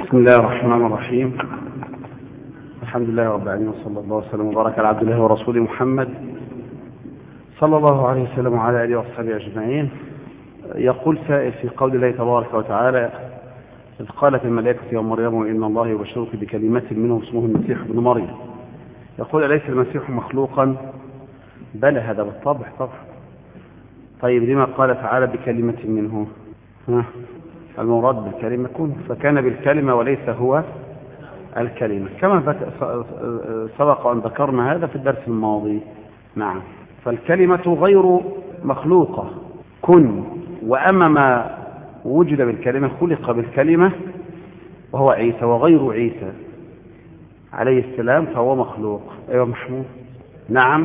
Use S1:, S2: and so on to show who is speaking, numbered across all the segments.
S1: بسم الله الرحمن الرحيم. الحمد لله رب العالمين، وصلى الله وسلم وبارك على عبد الله ورسوله محمد صلى الله عليه وسلم وعلى آله وصحبه أجمعين. يقول سائل في قول الله تبارك وتعالى: إذ قالت الملائكة يا مريم إن الله يبشرك بكلمة منه اسمه المسيح ابن مريم. يقول: أليس المسيح مخلوقا؟ بلى، هذا بالطبع طبعا. طيب لما قال تعالى بكلمة منه؟ المراد بالكلمة كن، فكان بالكلمة وليس هو الكلمة، كما سبق أن ذكرنا هذا في الدرس الماضي. نعم، فالكلمة غير مخلوقة كن، وأما ما وجد بالكلمة خلق بالكلمة وهو عيسى، وغير عيسى عليه السلام فهو مخلوق. أيوة محمود. نعم،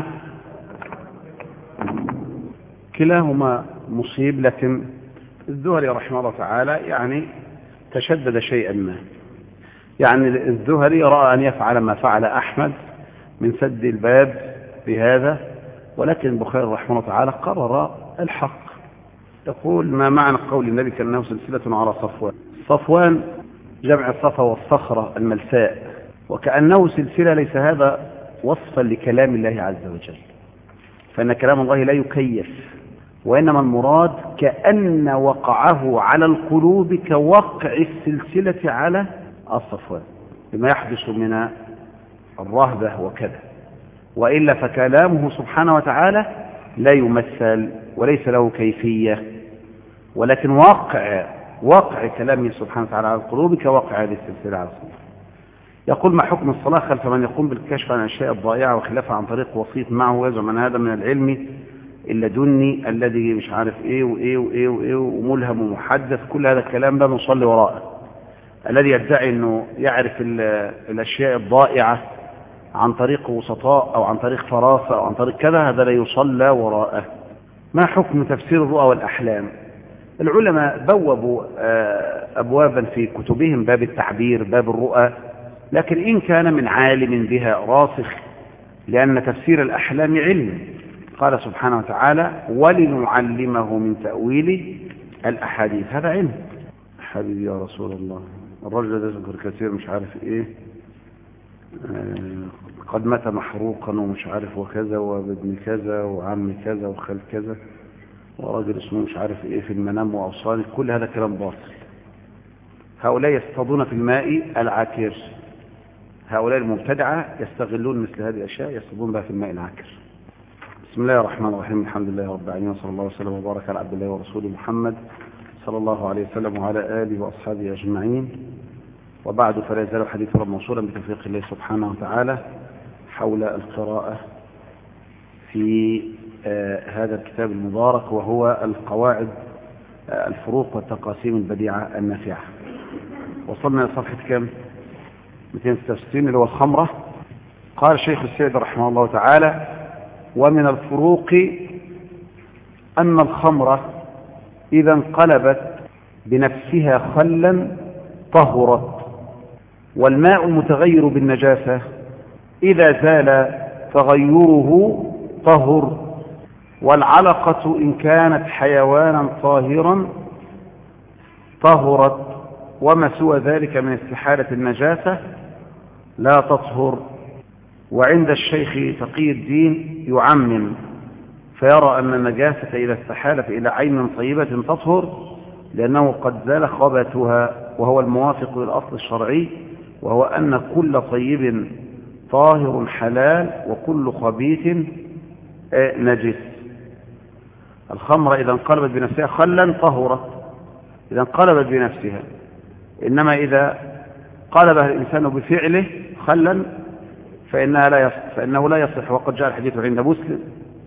S1: كلاهما مصيب، لكن الزهري رحمه الله تعالى يعني تشدد شيئا ما. يعني الزهري رأى أن يفعل ما فعل أحمد من سد الباب بهذا، ولكن البخاري رحمه الله تعالى قرر الحق. يقول: ما معنى قول النبي كأنه سلسلة على صفوان؟ صفوان جمع الصفا والصخرة الملساء، وكأنه سلسلة ليس هذا وصفا لكلام الله عز وجل، فإن كلام الله لا يكيف، وإنما المراد كأن وقعه على القلوب كوقع السلسلة على الصفوان بما يحدث من الرهبة وكذا، وإلا فكلامه سبحانه وتعالى لا يمثل وليس له كيفية، ولكن واقع كلامه سبحانه وتعالى على القلوب كوقع هذه السلسلة على الصفوان. يقول: ما حكم الصلاة خلف من يقوم بالكشف عن الأشياء الضائعة وخلافها عن طريق وسيط معه ويزعم أن هذا من العلم اللدني الذي مش عارف ايه وايه وايه وايه وملهم ومحدث؟ كل هذا الكلام لا نصلي وراءه. الذي يدعي انه يعرف الاشياء الضائعة عن طريق وسطاء او عن طريق فراسة او عن طريق كذا، هذا لا يصلى وراءه. ما حكم تفسير الرؤى والاحلام؟ العلماء بوبوا ابوابا في كتبهم باب التعبير، باب الرؤى، لكن ان كان من عالم بها راسخ، لان تفسير الاحلام علم. قال سبحانه وتعالى: ولنعلمه من تأويل الأحاديث، هذا علم. حبيبي يا رسول الله، الرجل ده يذكر كثير مش عارف ايه، قد مات محروقا ومش عارف وكذا وابن كذا وعم كذا وخال كذا ورجل اسمه مش عارف ايه في المنام وأوصاني، كل هذا كلام باطل. هؤلاء يصطادون في الماء العاكر، هؤلاء المبتدعة يستغلون مثل هذه الأشياء، يصطادون بها في الماء العاكر. بسم الله الرحمن الرحيم. الحمد لله رب العالمين، وصلى الله وسلم وبارك على عبد الله ورسوله محمد صلى الله عليه وسلم وعلى آله وأصحابه أجمعين، وبعد، فلا يزال حديث رب موصولا بتوفيق الله سبحانه وتعالى حول القراءة في هذا الكتاب المبارك، وهو القواعد الفروق والتقاسيم البديعة النافعة. وصلنا إلى صفحة كم؟ 266، اللي هو الخمرة. قال الشيخ السيد رحمه الله تعالى: ومن الفروق أن الخمرة إذا انقلبت بنفسها خلا طهرت، والماء المتغير بالنجاسة إذا زال تغيره طهر، والعلقة إن كانت حيوانا طاهرا طهرت، وما سوى ذلك من استحالة النجاسة لا تطهر. وعند الشيخ تقي الدين يعمم، فيرى أن النجاسة إذا استحالت إلى عين طيبة تطهر، لأنه قد زال خبثها، وهو الموافق للأصل الشرعي، وهو أن كل طيب طاهر حلال وكل خبيث نجس. الخمر إذا انقلبت بنفسها خلا طهرت، إذا انقلبت بنفسها، إنما إذا قلبها الإنسان بفعله خلا فإنه لا يصح. وقد جاء الحديث عند مسلم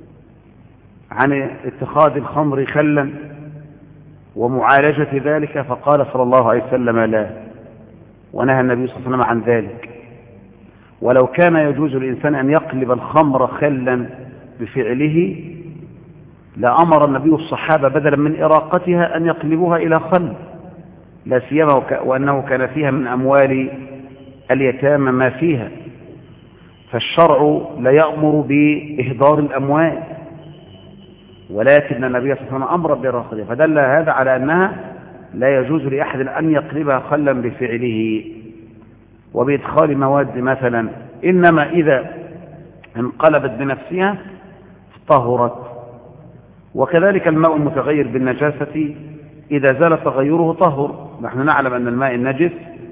S1: عن اتخاذ الخمر خلا ومعالجة ذلك، فقال صلى الله عليه وسلم: لا، ونهى النبي صلى الله عليه وسلم عن ذلك. ولو كان يجوز للإنسان أن يقلب الخمر خلا بفعله لأمر النبي الصحابة بدلا من إراقتها أن يقلبوها إلى خل، لا سيما وأنه كان فيها من أموال اليتامى ما فيها، فالشرع لا يأمر بإهدار الأموال، ولكن النبي صلى الله عليه وسلم أمر بالرقية، فدل هذا على أنها لا يجوز لأحد أن يقلبها خلا بفعله وبإدخال مواد مثلا، إنما إذا انقلبت بنفسها طهرت. وكذلك الماء المتغير بالنجاسة إذا زال تغيره طهر. نحن نعلم أن الماء النجس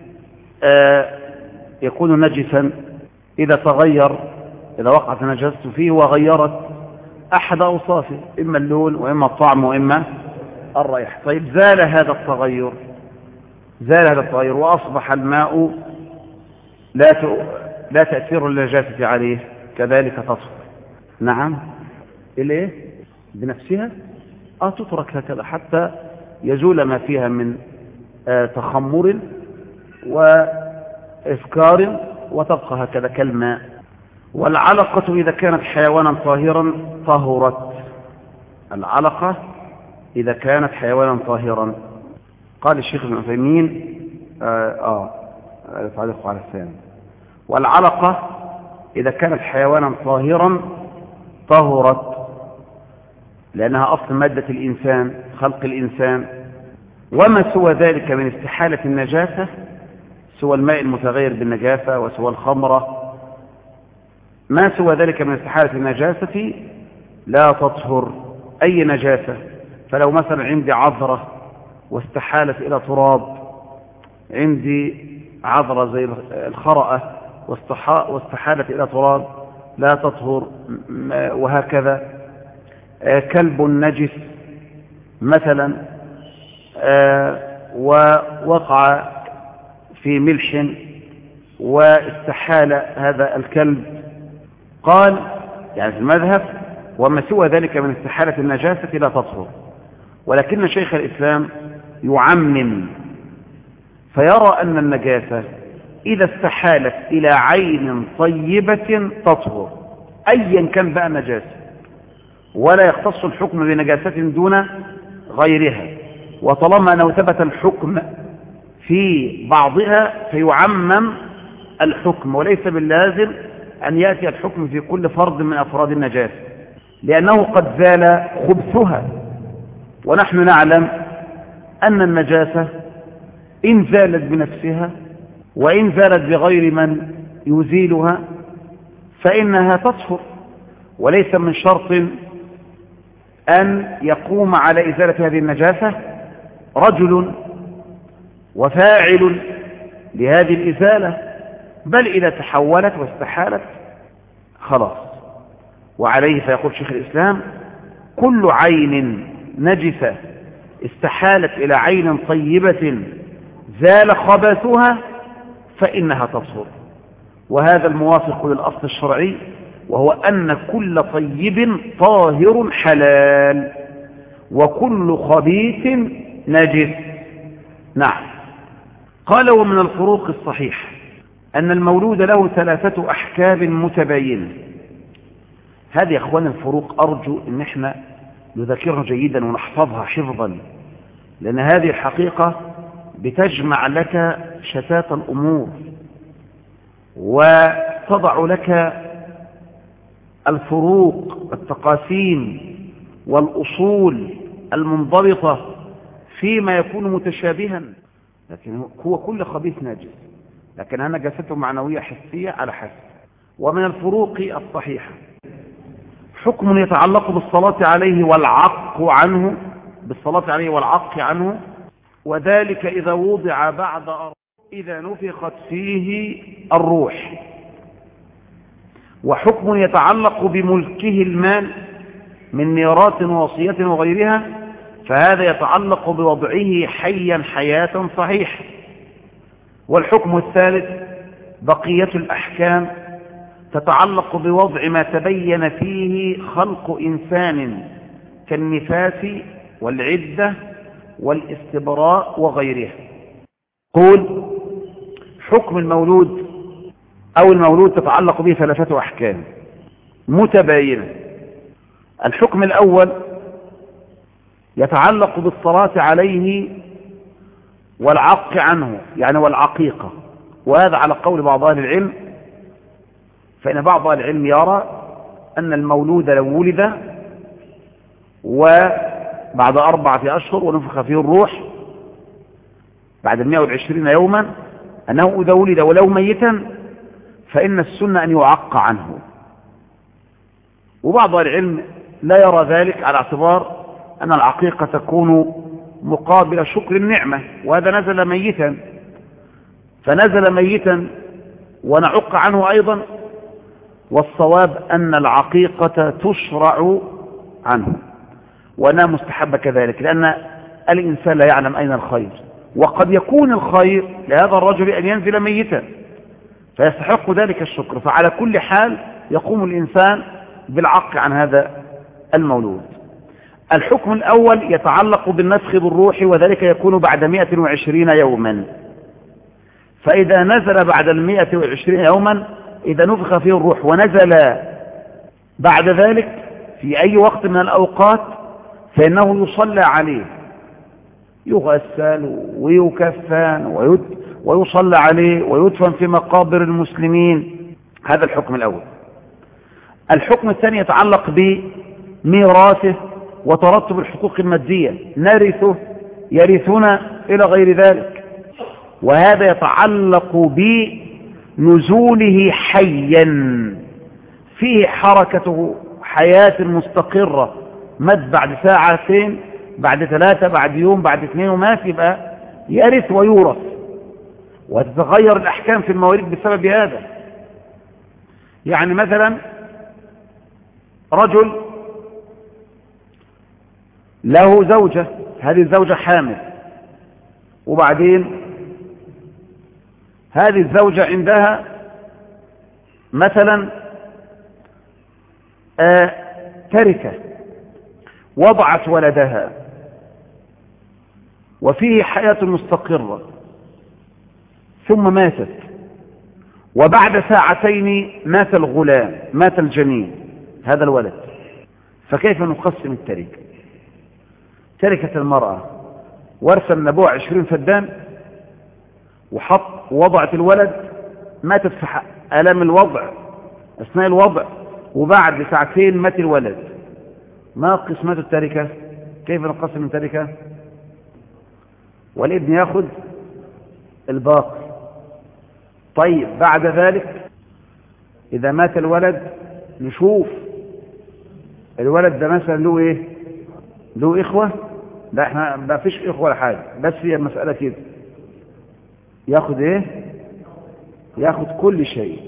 S1: يكون نجسا إذا تغير، إذا وقعت نجاسته فيه وغيرت أحد أوصافه، إما اللون وإما الطعم وإما الريح. طيب زال هذا التغير وأصبح الماء لا تأثير النجاسة عليه، كذلك تطهر. نعم، إليه بنفسها تترك هكذا حتى يزول ما فيها من تخمر وإفكار وتبقى هكذا كالماء. والعلقة إذا كانت حيوانا طاهرا طهرت. العلقة إذا كانت حيوانا طاهرا. قال الشيخ ابن عثيمين تعليق على الثاني: والعلقة إذا كانت حيوانا طاهرا طهرت، لأنها أصل مادة الإنسان، خلق الإنسان. وما سوى ذلك من استحالة النجاسة، سوى الماء المتغير بالنجاسة وسوى الخمرة، ما سوى ذلك من استحالة النجاسة لا تطهر أي نجاسة. فلو مثلا عندي عذرة واستحالت إلى تراب، عندي عذرة زي الخرأة واستحالت إلى تراب لا تطهر، وهكذا. كلب نجس مثلا ووقع في ملح واستحال هذا الكلب، قال يعني في المذهب وما سوى ذلك من استحالة النجاسة لا تطهر. ولكن شيخ الإسلام يعمم فيرى أن النجاسة إذا استحالت إلى عين طيبة تطهر أيا كان بقى النجاسة، ولا يختص الحكم بنجاسة دون غيرها. وطالما أنه ثبت الحكم في بعضها فيعمم الحكم، وليس باللازم أن يأتي الحكم في كل فرد من أفراد النجاسة، لأنه قد زال خبثها. ونحن نعلم أن النجاسة إن زالت بنفسها وإن زالت بغير من يزيلها فإنها تطهر، وليس من شرط أن يقوم على إزالة هذه النجاسة رجل وفاعل لهذه الإزالة، بل إذا تحولت واستحالت خلاص. وعليه فيقول شيخ الإسلام: كل عين نجسة استحالت إلى عين طيبة زال خبثها فإنها تطهر. وهذا الموافق للأصل الشرعي، وهو أن كل طيب طاهر حلال وكل خبيث نجس. نعم. قال: ومن الفروق الصحيح أن المولود له 3 أحكام متباينة. هذه يا أخوان الفروق أرجو أن احنا نذكرها جيدا ونحفظها حفظا، لأن هذه الحقيقة بتجمع لك شتات الأمور وتضع لك الفروق التقاسيم والأصول المنضبطة فيما يكون متشابها. لكن هو كل خبيث ناجس، لكن نجاسته معنوية حسية على حسب. ومن الفروق الصحيحة حكم يتعلق بالصلاة عليه والعق عنه، وذلك إذا وضع بعد إذا نفخت فيه الروح. وحكم يتعلق بملكه المال من ميراث ووصية وغيرها، فهذا يتعلق بوضعه حيا حياة صحيحة. والحكم الثالث بقية الأحكام تتعلق بوضع ما تبين فيه خلق إنسان كالنفاس والعدة والاستبراء وغيرها. قول: حكم المولود أو المولود تتعلق به 3 أحكام متباينة. الحكم الأول يتعلق بالصلاة عليه والعق عنه، يعني والعقيقة. وهذا على قول بعض أهل العلم، فإن بعض أهل العلم يرى أن المولود لو ولد وبعد 4 أشهر ونفخ فيه الروح بعد 120 يوما أنه إذا ولد ولو ميتا فإن السنة أن يعق عنه. وبعض العلم لا يرى ذلك على اعتبار أن العقيقة تكون مقابل شكر النعمة، وهذا نزل ميتا، فنزل ميتا ونعق عنه أيضا. والصواب أن العقيقة تشرع عنه وأنها مستحبة كذلك، لأن الإنسان لا يعلم أين الخير، وقد يكون الخير لهذا الرجل أن ينزل ميتا فيستحق ذلك الشكر. فعلى كل حال يقوم الإنسان بالعق عن هذا المولود. الحكم الأول يتعلق بالنسخ بالروح، وذلك يكون بعد 120 يوما. فإذا نزل بعد 120 يوما، إذا نفخ فيه الروح ونزل بعد ذلك في أي وقت من الأوقات فإنه يصلى عليه، يغسل ويكفن ويصلى عليه ويدفن في مقابر المسلمين. هذا الحكم الأول. الحكم الثاني يتعلق بميراثه وترتب الحقوق المادية، نرثه يرثنا إلى غير ذلك. وهذا يتعلق بنزوله حيا فيه حركته حياة مستقرة، مات بعد ساعتين، بعد 3، بعد يوم، بعد 2، وما يبقى يرث ويورث، وتتغير الأحكام في المواريث بسبب هذا. يعني مثلا رجل له زوجة، هذه الزوجة حامل، وبعدين هذه الزوجة عندها مثلا تركة، وضعت ولدها وفيه حياة مستقرة، ثم ماتت، وبعد ساعتين مات الغلام، مات الجنين هذا الولد. فكيف نقسم التركة؟ تركة المرأة ورثا من أبوها 20 فدان، ووضعت الولد، ماتت في ألم الوضع أثناء الوضع، وبعد ساعتين مات الولد. ما قسمة التركة؟ كيف نقسم التركة؟ والابن يأخذ الباقي. طيب بعد ذلك إذا مات الولد نشوف الولد ده مثلا له إيه؟ له إخوة؟ لا إحنا ما فيش إخوة ولا حاجة، بس هي المسألة كده. يأخذ إيه؟ يأخذ كل شيء.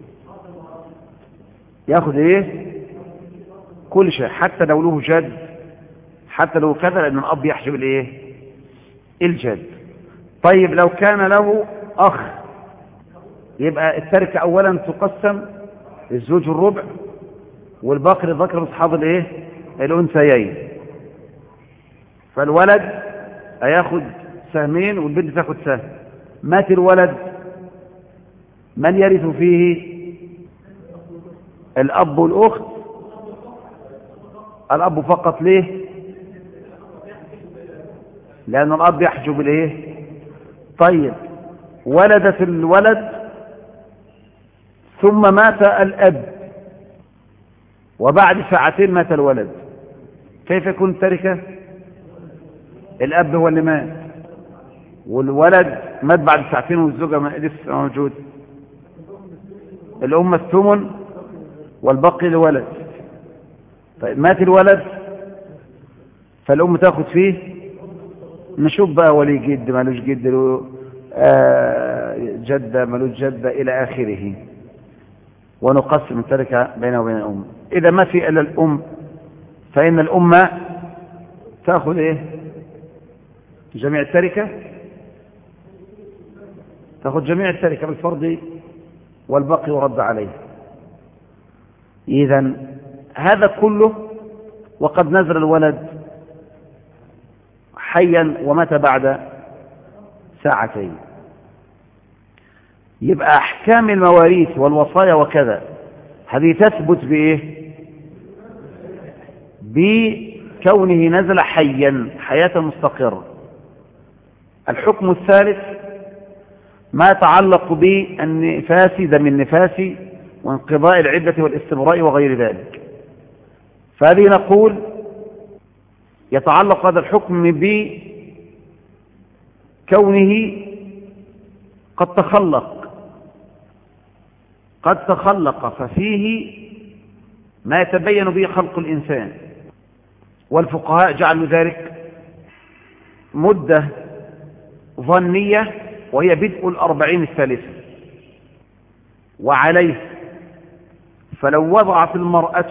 S1: يأخذ إيه؟ كل شيء، حتى لو له جد، حتى لو كذا، لأن الأب يحجب الإيه؟ الجد. طيب لو كان له أخ، يبقى التركة أولا تقسم الزوج الربع، والباقي للذكر أصحاب الإيه؟ الأنثيين. فالولد هياخد سهمين والبنت تاخد سهم. مات الولد، من يرث فيه؟ الأب والأخت. الأب فقط. ليه؟ لأن الأب يحجب الإيه؟ طيب ولدت الولد ثم مات الأب، وبعد ساعتين مات الولد، كيف يكون التركة؟ الأب هو اللي مات، والولد مات بعد ساعتين، والزوجة لسه موجود. الأم الثمن والبقي لولد. طيب مات الولد، فالأم تأخذ فيه. نشوف بقى ولي جد، مالوش جد، له جدة، مالوش جدة، إلى آخره، ونقسم التركة بينه وبين الأم. إذا ما في إلا الأم فإن الأم تأخذ إيه؟ جميع التركة، تأخذ جميع التركة بالفرض، والباقي يرد عليه. إذن هذا كله وقد نزل الولد حيا ومات بعد ساعتين. يبقى أحكام المواريث والوصايا وكذا هذه تثبت بإيه؟ بكونه نزل حيا، حياة مستقرة. الحكم الثالث ما يتعلق بالنفاس، دم النفاس، وانقضاء العدة والاستبراء وغير ذلك. فهذه نقول يتعلق هذا الحكم كونه قد تخلق ففيه ما يتبين به خلق الإنسان، والفقهاء جعلوا ذلك مدة ظنية وهي بدء 40 الثالثة. وعليه فلو وضعت المرأة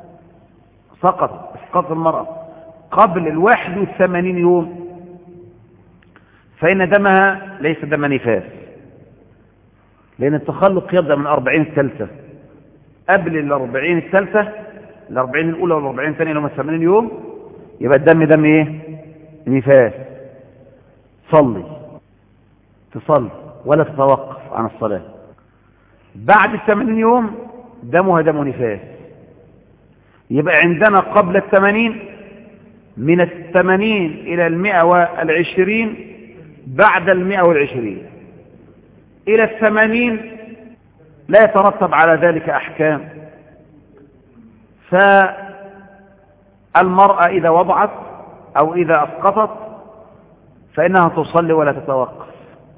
S1: اسقط المرأة قبل 81 يوم فإن دمها ليس دم نفاس، لأن التخلق يبدأ من 40 الثالثة. قبل 40 الثالثة، 40 الأولى وال40 الثانية اللي هم 80 يوم، يبقى الدم دم إيه؟ نفاس. تصلي ولا تتوقف عن الصلاة. بعد 80 يوم دمها دم نفاس. يبقى عندنا قبل 80 من 80 إلى 120، بعد 120 إلى 80 لا يترتب على ذلك أحكام. فالمرأة إذا وضعت أو إذا أسقطت فإنها تصلي ولا تتوقف.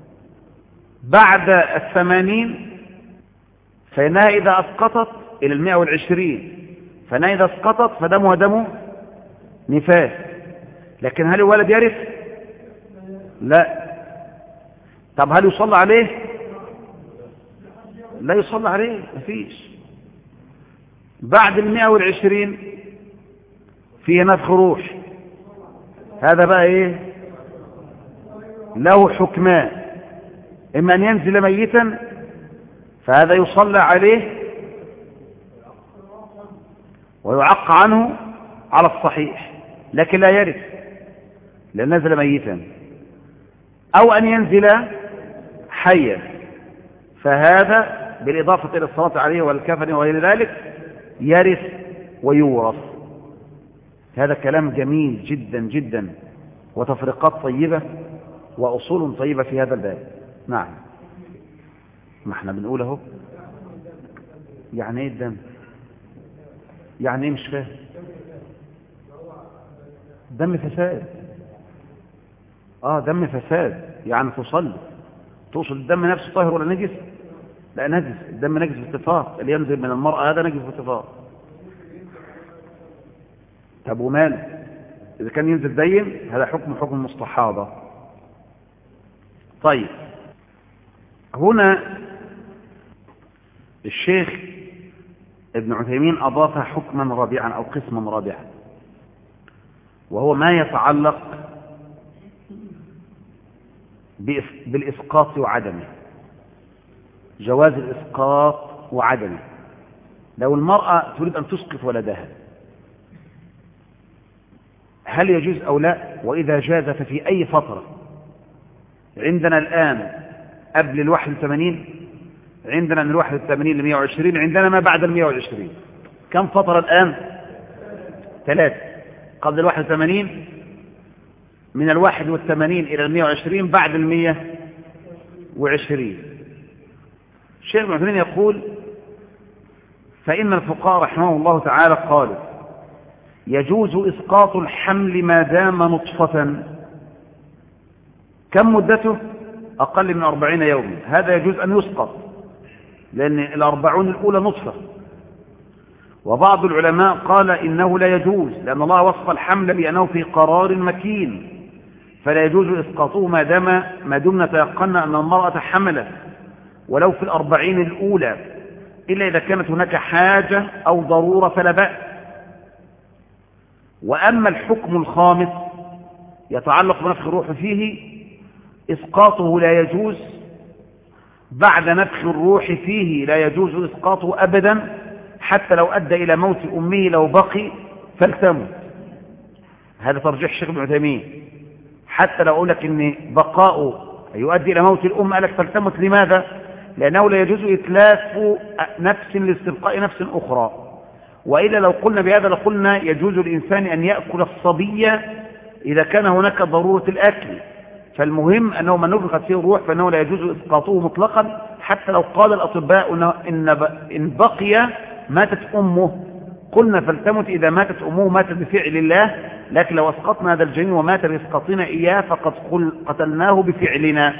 S1: بعد 80 فإنها إذا أسقطت إلى 120 فإنها إذا أسقطت فدمها دم نفاس. لكن هل الولد يرث؟ لا. طب هل يصلى عليه؟ لا يصلى عليه، مفيش. بعد 120 فيه نفخ روح، هذا بقى ايه؟ له حكمان: اما ان ينزل ميتا فهذا يصلى عليه ويعق عنه على الصحيح، لكن لا يرث لأن نزل ميتا. أو أن ينزل حيا فهذا بالإضافة إلى الصلاة عليه والكفن وغير ذلك يرث ويورث. هذا كلام جميل جدا جدا، وتفريقات طيبة وأصول طيبة في هذا الباب. نعم، ما احنا بنقول اهو. يعني ايه الدم؟ يعني ايه؟ مش فاهم. دم فساد. دم فساد يعني تصلي. تقصد الدم نفسه طاهر ولا نجس؟ لا نجس. الدم نجس باتفاق، اللي ينزل من المرأة هذا نجس باتفاق. طب وماله؟ إذا كان ينزل دين هذا حكم المستحاضة. طيب، هنا الشيخ ابن عثيمين أضاف حكما رابعا أو قسما رابعا، وهو ما يتعلق بالإسقاط وعدمه. جواز الإسقاط وعدمه. لو المرأة تريد أن تسقط ولدها هل يجوز أو لا؟ وإذا جاز ففي أي فترة؟ عندنا الآن قبل 81، عندنا من 81 ل 120، عندنا ما بعد 120. كم فترة الآن؟ 3. قبل 81 من 81 إلى 120، بعد 120. الشيخ ابن عثيمين يقول: فإن الفقهاء رحمه الله تعالى قالوا يجوز إسقاط الحمل ما دام نطفة. كم مدته؟ أقل من 40 يوما. هذا يجوز أن يسقط، لأن 40 الأولى نطفة. وبعض العلماء قال إنه لا يجوز، لأن الله وصف الحمل بأنه في قرار مكين، فلا يجوز إسقاطه ما دمنا تيقنا أن المرأة حملت ولو في 40 الأولى، إلا إذا كانت هناك حاجة أو ضرورة فلا بأس. وأما الحكم الخامس يتعلق بنفخ الروح فيه، إسقاطه لا يجوز. بعد نفخ الروح فيه لا يجوز إسقاطه أبدا، حتى لو أدى إلى موت أمه لو بقي فلتمت. هذا ترجيح الشيخ ابن عثيمين. حتى لو أقول لك إن بقاؤه يؤدي إلى موت الأم، قال لك فلتمت. لماذا؟ لأنه لا يجوز إتلاف نفس لاستبقاء نفس أخرى. وإلا لو قلنا بهذا لقلنا يجوز الإنسان أن يأكل الصبية إذا كان هناك ضرورة الأكل. فالمهم أنه من نفخت فيه الروح فإنه لا يجوز إسقاطه مطلقا، حتى لو قال الأطباء إن بقي ماتت أمه، قلنا فلتمت إذا ماتت أمه ماتت بفعل الله، لكن لو أسقطنا هذا الجنين ومات بإسقاطنا إياه فقد قتلناه بفعلنا.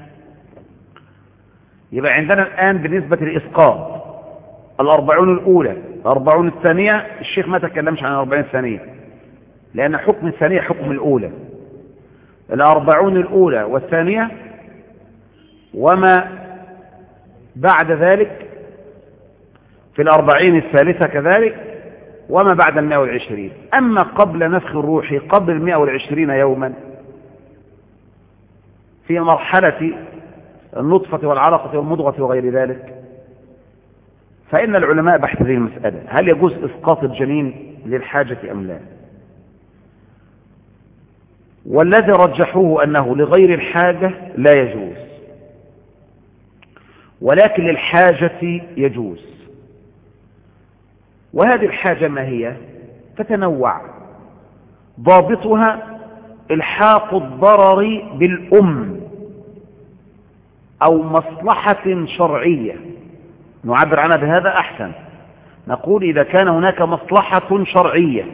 S1: يبقى عندنا الآن بالنسبة للإسقاط 40 الأولى 40 الثانية. الشيخ ما تكلمش عن 40 الثانية لأن حكم الثانية حكم الأولى. 40 الأولى والثانية وما بعد ذلك في 40 الثالثة كذلك، وما بعد 120. أما قبل نفخ الروح قبل 120 يوما في مرحلة النطفة والعلقة والمضغة وغير ذلك، فإن العلماء بحث هذه المسألة هل يجوز إسقاط الجنين للحاجة أم لا. والذي رجحوه أنه لغير الحاجة لا يجوز، ولكن للحاجة يجوز. وهذه الحاجة ما هي؟ تتنوع، ضابطها الحاق الضرر بالأم أو مصلحة شرعية، نعبر عنها بهذا أحسن، نقول إذا كان هناك مصلحة شرعية،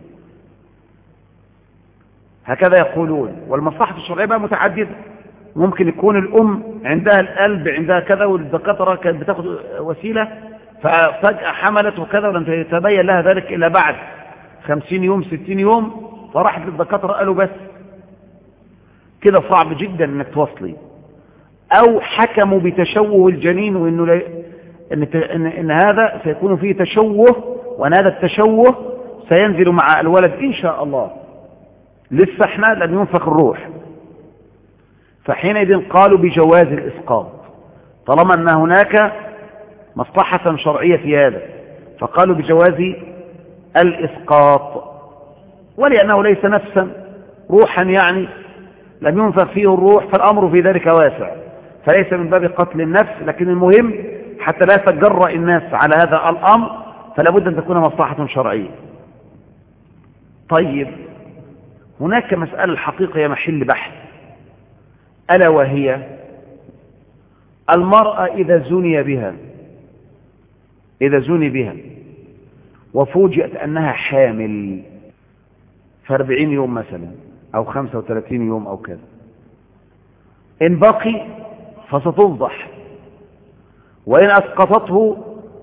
S1: هكذا يقولون. والمصلحة الشرعية بقى متعددة، ممكن يكون الأم عندها القلب عندها كذا، والدكاترة كانت بتاخد وسيلة ففجأة حملت وكذا ولم يتبين لها ذلك إلا بعد 50 يوم 60 يوم، فراحت للدكاترة قالوا بس كده صعب جدا انك توصلي. او حكموا بتشوه الجنين وانه إن هذا سيكون فيه تشوه، وان هذا التشوه سينزل مع الولد ان شاء الله، لسه احنا لم ينفخ الروح. فحينئذ قالوا بجواز الاسقاط طالما ان هناك مصلحة شرعية في هذا، فقالوا بجواز الاسقاط. ولأنه ليس نفسا روحا يعني لم ينفخ فيه الروح، فالأمر في ذلك واسع، فليس من باب قتل النفس. لكن المهم حتى لا يتجرأ الناس على هذا الأمر فلا بد أن تكون مصلحة شرعية. طيب هناك مسألة الحقيقة هي محل بحث، ألا وهي المرأة إذا زني بها وفوجئت أنها حامل في 40 يوم مثلا أو 35 يوم أو كذا، إن بقي فستفضح، وإن أسقطته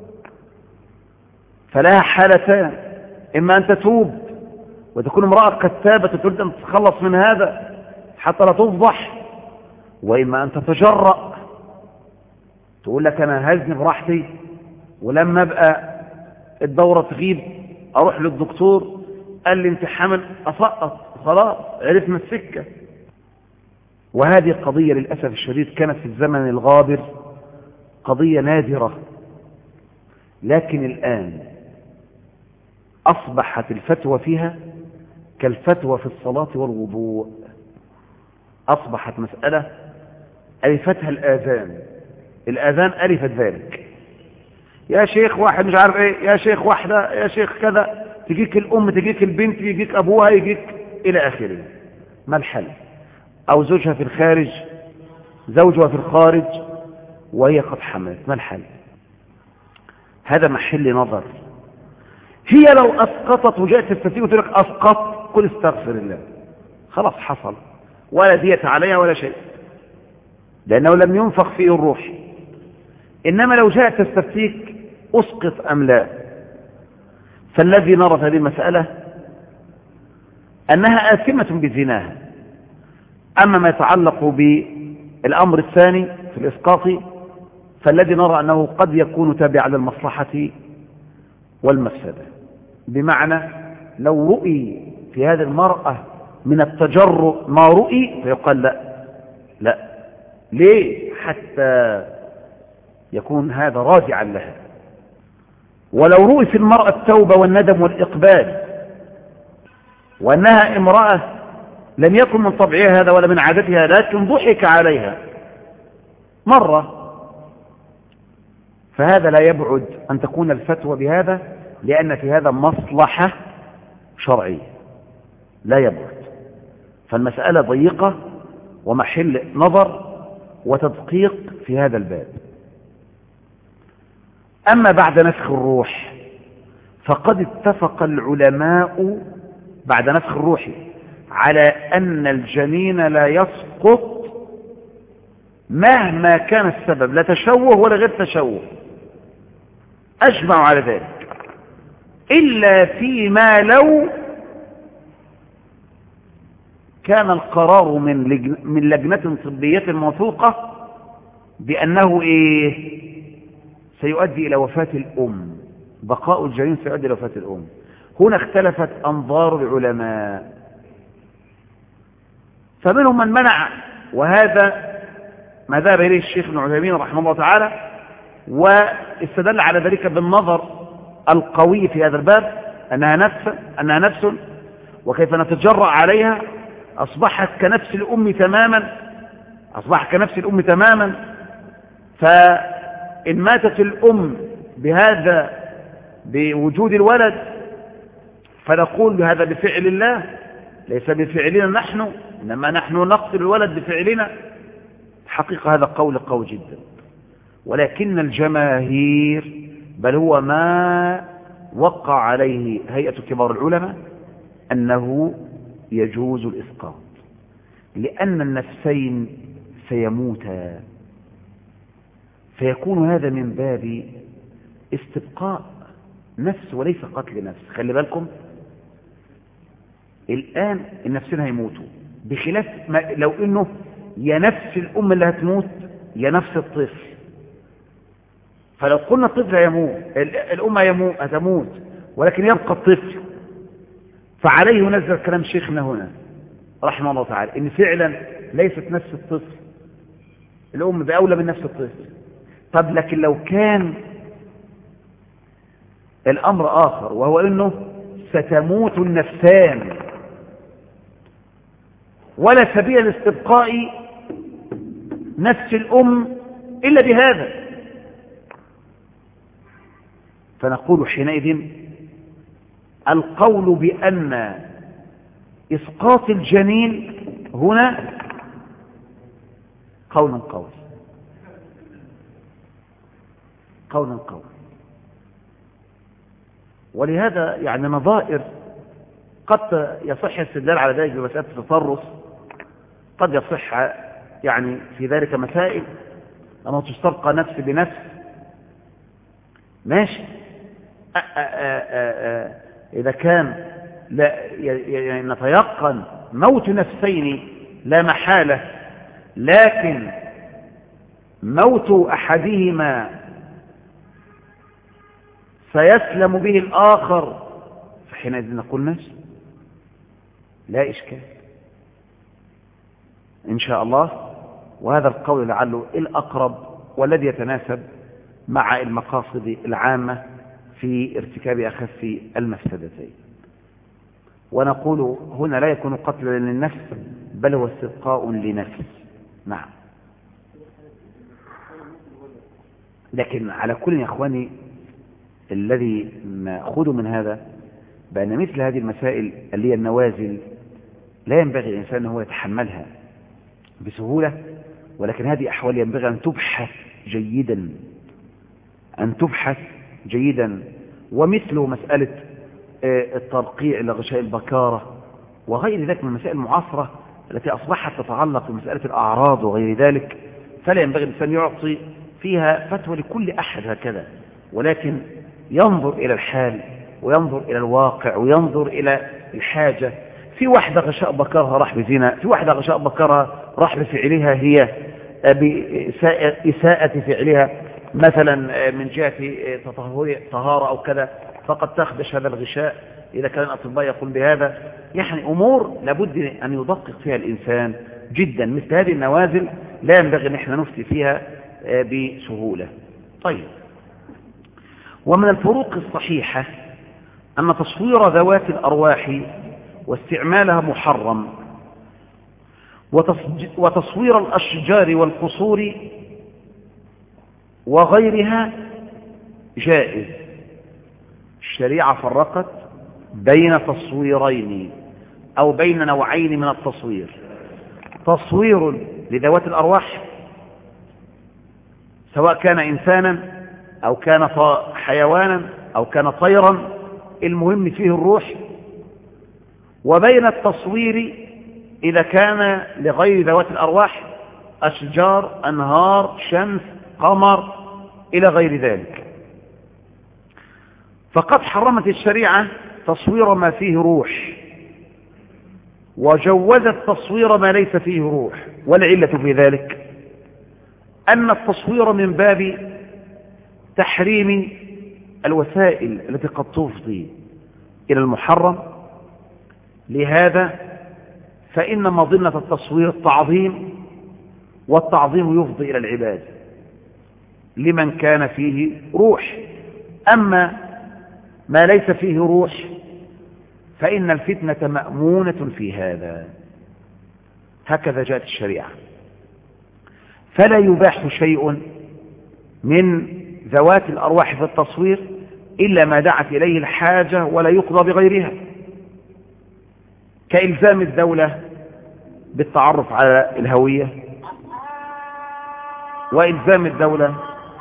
S1: فلها حالتان: إما أن تتوب وتكون امرأة قد تابت وتريد أن تتخلص من هذا حتى لا تفضح، وإما أن تتجرأ تقول لك أنا هزني براحتي، ولما أبقى الدورة تغيب أروح للدكتور قال لي انت حامل أسقط، خلاص عرفنا السكة. وهذه قضية للأسف الشديد كانت في الزمن الغابر قضية نادرة، لكن الآن أصبحت الفتوى فيها كالفتوى في الصلاة والوضوء. أصبحت مسألة ألفتها الآذان ألفت ذلك. يا شيخ واحد مش عارف ايه، يا شيخ واحدة، يا شيخ كذا، تجيك الأم تجيك البنت يجيك أبوها يجيك إلى آخره. ما الحل؟ أو زوجها في الخارج، زوجها في الخارج وهي قد حملت، ما الحل؟ هذا محل نظر. هي لو أسقطت وجاءت تستفيد وتقول لك أسقط، قل استغفر الله، خلاص حصل، ولا دية عليها ولا شيء، لأنه لم ينفخ فيه الروح. إنما لو جاءت تستفتيك أسقط أم لا، فالذي نرى في هذه المسألة أنها آثمة بزناها. أما ما يتعلق بالأمر الثاني في الإسقاط فالذي نرى أنه قد يكون تابعا للمصلحة والمفسدة، بمعنى لو رؤي في هذه المرأة من التجرؤ ما رؤي فيقال لا. ليه؟ حتى يكون هذا راجعا لها. ولو رؤي في المرأة التوبة والندم والإقبال، وأنها امرأة لم يكن من طبعها هذا ولا من عادتها، لكن ضحك عليها مرة، فهذا لا يبعد أن تكون الفتوى بهذا، لأن في هذا مصلحة شرعية لا يبعد. فالمسألة ضيقة ومحل نظر وتدقيق في هذا الباب. أما بعد نفخ الروح فقد اتفق العلماء بعد نفخ الروح على أن الجنين لا يسقط مهما كان السبب، لا تشوه ولا غير تشوه، أجمعوا على ذلك، إلا فيما لو كان القرار من لجنة طبية موثوقة بأنه سيؤدي إلى وفاة الأم، بقاء الجنين سيؤدي إلى وفاة الأم. هنا اختلفت أنظار العلماء، فمنهم من منع، وهذا ما ذهب إليه الشيخ ابن عثيمين رحمه الله تعالى، واستدل على ذلك بالنظر القوي في هذا الباب أنها نفس وكيف نتجرأ عليها، أصبحت كنفس الأم تماما، فإن ماتت الأم بوجود الولد فنقول هذا بفعل الله ليس بفعلنا نحن، إنما نحن نقتل الولد بفعلنا. حقيقة هذا قول قوي جدا، ولكن الجماهير بل هو ما وقع عليه هيئة كبار العلماء أنه يجوز الإسقاط، لأن النفسين سيموتا، فيكون هذا من باب استبقاء نفس وليس قتل نفس. خلي بالكم الآن النفسين هيموتوا، بخلاف لو إنه يا نفس الأم اللي هتموت يا نفس الطفل. فلو قلنا الطفل هيموت، الأم هتموت، ولكن يبقى الطفل، فعليه نزل كلام شيخنا هنا رحمه الله تعالى إن فعلا ليست نفس الطفل، الأم بأولى من نفس الطفل. طب لكن لو كان الأمر آخر، وهو إنه ستموت النفسان ولا سبيل لاستبقاء نفس الأم إلا بهذا، فنقول حينئذ القول بأن إسقاط الجنين هنا قول قوي، ولهذا يعني نظائر قد يصح الاستدلال على ذلك بمسألة التطرس، قد يصح يعني في ذلك مسائل أنه تستبقى نفس بنفس، ماشي. إذا كان لا يعني نتيقن موت نفسين لا محالة، لكن موت أحدهما سيسلم به الآخر، فحينئذ نقول نفس لا إشكال إن شاء الله. وهذا القول لعله الأقرب والذي يتناسب مع المقاصد العامة في ارتكاب أخف المفسدتين. ونقول هنا لا يكون قتلا للنفس بل هو استبقاء لنفس. نعم. لكن على كل يا إخواني الذي نأخذ من هذا بأن مثل هذه المسائل اللي هي النوازل لا ينبغي الإنسان أنه يتحملها بسهولة، ولكن هذه أحوال ينبغي أن تبحث جيدا، ومثله مسألة الترقيع لغشاء البكارة وغير ذلك من المسائل المعاصرة التي أصبحت تتعلق بمسألة الأعراض وغير ذلك، فلا ينبغي الإنسان يعطي فيها فتوى لكل أحد هكذا، ولكن ينظر إلى الحال وينظر إلى الواقع وينظر إلى الحاجة. في واحدة غشاء بكرها راح بزنا، في واحدة غشاء بكرها راح بفعلها هي بإساءة فعلها مثلا من جهة طهارة أو كذا، فقد تخدش هذا الغشاء إذا كان الأطباء يقول بهذا. يعني أمور لابد أن يدقق فيها الإنسان جدا، مثل هذه النوازل لا ينبغي أن احنا نفتي فيها بسهولة. طيب، ومن الفروق الصحيحة أن تصوير ذوات الأرواح واستعمالها محرم، وتصوير الأشجار والقصور وغيرها جائز. الشريعة فرقت بين تصويرين أو بين نوعين من التصوير: تصوير لذوات الأرواح سواء كان إنسانا أو كان حيوانا أو كان طيرا المهم فيه الروح، وبين التصوير إذا كان لغير ذوات الأرواح، أشجار، أنهار، شمس، قمر، إلى غير ذلك. فقد حرمت الشريعة تصوير ما فيه روح، وجوزت تصوير ما ليس فيه روح. والعلة في ذلك أن التصوير من باب تحريم الوسائل التي قد تفضي إلى المحرم. لهذا فإن مظنة التصوير التعظيم، والتعظيم يفضي إلى العباد لمن كان فيه روح. أما ما ليس فيه روح فإن الفتنة مأمونة في هذا. هكذا جاءت الشريعة. فلا يباح شيء من ذوات الأرواح في التصوير إلا ما دعت إليه الحاجة، ولا يقضى بغيرها، كإلزام الدولة بالتعرف على الهوية، وإلزام الدولة،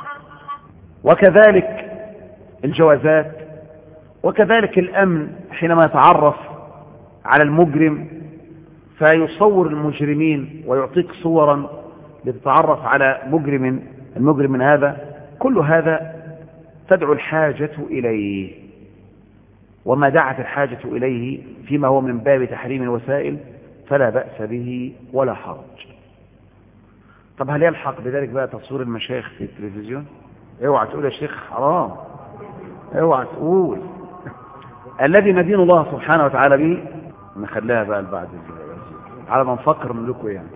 S1: وكذلك الجوازات، وكذلك الأمن حينما يتعرف على المجرم فيصور المجرمين ويعطيك صورا لتتعرف على المجرم من هذا. كل هذا تدعو الحاجة إليه، وما دعت الحاجة إليه فيما هو من باب تحريم الوسائل فلا بأس به ولا حرج. طب هل يلحق بذلك بقى تصوير المشايخ في التلفزيون؟ اوعى تقول يا شيخ حرام، اوعى تقول. الذي ندين الله سبحانه وتعالى به نخليها بقى بعد على ما نفكر من لكم يعني.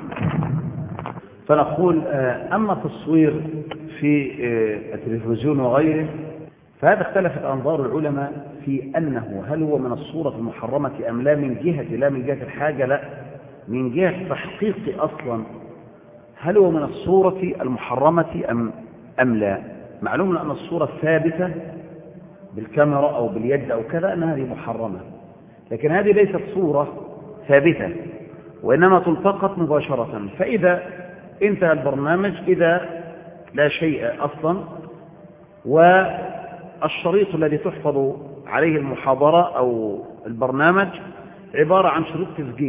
S1: فنقول أما التصوير في التلفزيون وغيره فهذا اختلفت أنظار العلماء في أنه هل هو من الصورة المحرمة أم لا، من جهة الحاجة، لا من جهة تحقيق أصلا هل هو من الصورة المحرمة أم لا. معلوم أن الصورة الثابتة بالكاميرا أو باليد أو كذا أن هذه محرمة، لكن هذه ليست صورة ثابتة وإنما تلتقط مباشرة. فإذا انتهى البرنامج، إذا لا شيء أصلا، والشريط الذي تحفظ عليه المحاضرة أو البرنامج عبارة عن شريط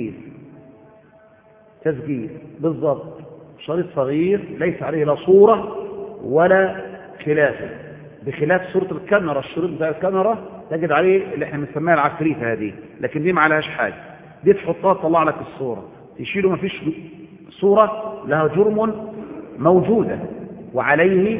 S1: تسجيل بالضبط، شريط صغير ليس عليه لا صورة ولا خلافه، بخلاف صورة الكاميرا. الشريط بتاع الكاميرا تجد عليه اللي احنا بنسميها العفريتة هذه، لكن دي ما عليهاش حاجة، دي تحطها تطلع لك الصورة، تشيله ما فيش صورة، لها جرم موجودة وعليه،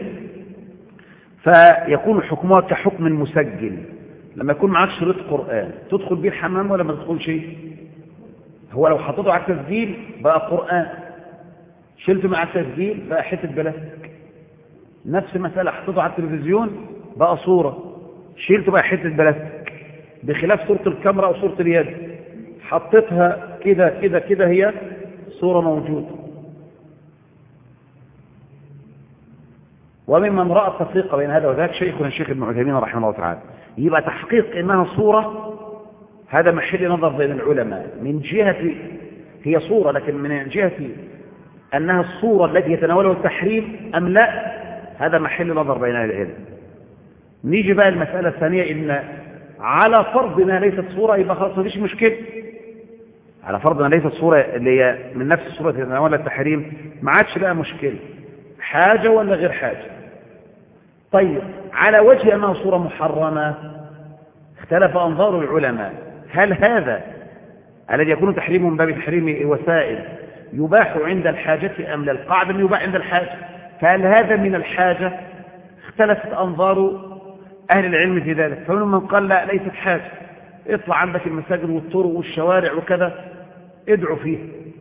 S1: فيكون حكمها كحكم المسجل. لما يكون معك شريط قرآن تدخل بيه الحمام ولا ما تدخلش؟ هو لو حطيته على التسجيل بقى قرآن، شلته مع التسجيل بقى حتة بلاستيك. نفس المسألة حطيته على التلفزيون بقى صورة، شلته بقى حتة بلاستيك، بخلاف صورة الكاميرا أو صورة اليد حطيتها كده هي صورة موجودة. وممن رأى التفريق بين هذا وذاك شيخنا الشيخ ابن عثيمين رحمه الله تعالى. يبقى تحقيق إنها صورة هذا محل نظر بين العلماء، من جهة هي صورة، لكن من جهة أنها الصورة التي يتناولها التحريم أم لا، هذا محل نظر بين العلم. نيجي بقى المسألة الثانية، إن على فرض ما ليست صورة يبقى خلاص مفيش مشكلة. على فرض ما ليست صورة اللي هي من نفس الصورة التي يتناولها التحريم ما عادش بقى مشكلة، حاجة ولا غير حاجة. طيب على وجه أنها صورة محرمة اختلف أنظار العلماء، هل هذا الذي يكون تحريمه من باب تحريم الوسائل يباح عند الحاجة أم لا؟ القاعدة يباح عند الحاجة، فهل هذا من الحاجة؟ اختلفت أنظار أهل العلم في ذلك، فمنهم من قال لا ليست حاجة، اطلع عندك المساجد والطرق والشوارع وكذا ادعو فيه.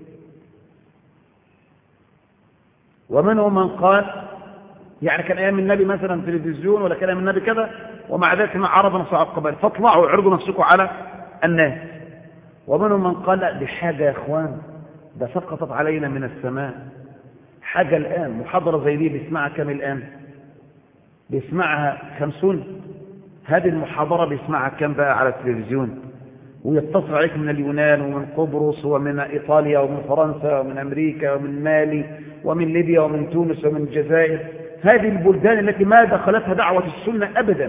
S1: ومنهم من قال يعني كان أيام النبي مثلا تلفزيون ولا كلام النبي كذا، ومع ذلك ما عرض نفسه على القبائل، فاطلعوا اعرضوا نفسكم على الناس. ومنهم من قال لا دي حاجة يا اخوان، ده سقطت علينا من السماء حاجة. الآن محاضرة زي دي بيسمعها كم الآن؟ بيسمعها 50. هذه المحاضرة بيسمعها كم بقى على التلفزيون؟ ويتصل عليك من اليونان ومن قبرص ومن إيطاليا ومن فرنسا ومن أمريكا ومن مالي ومن ليبيا ومن تونس ومن الجزائر، هذه البلدان التي ما دخلتها دعوة السنة أبدا،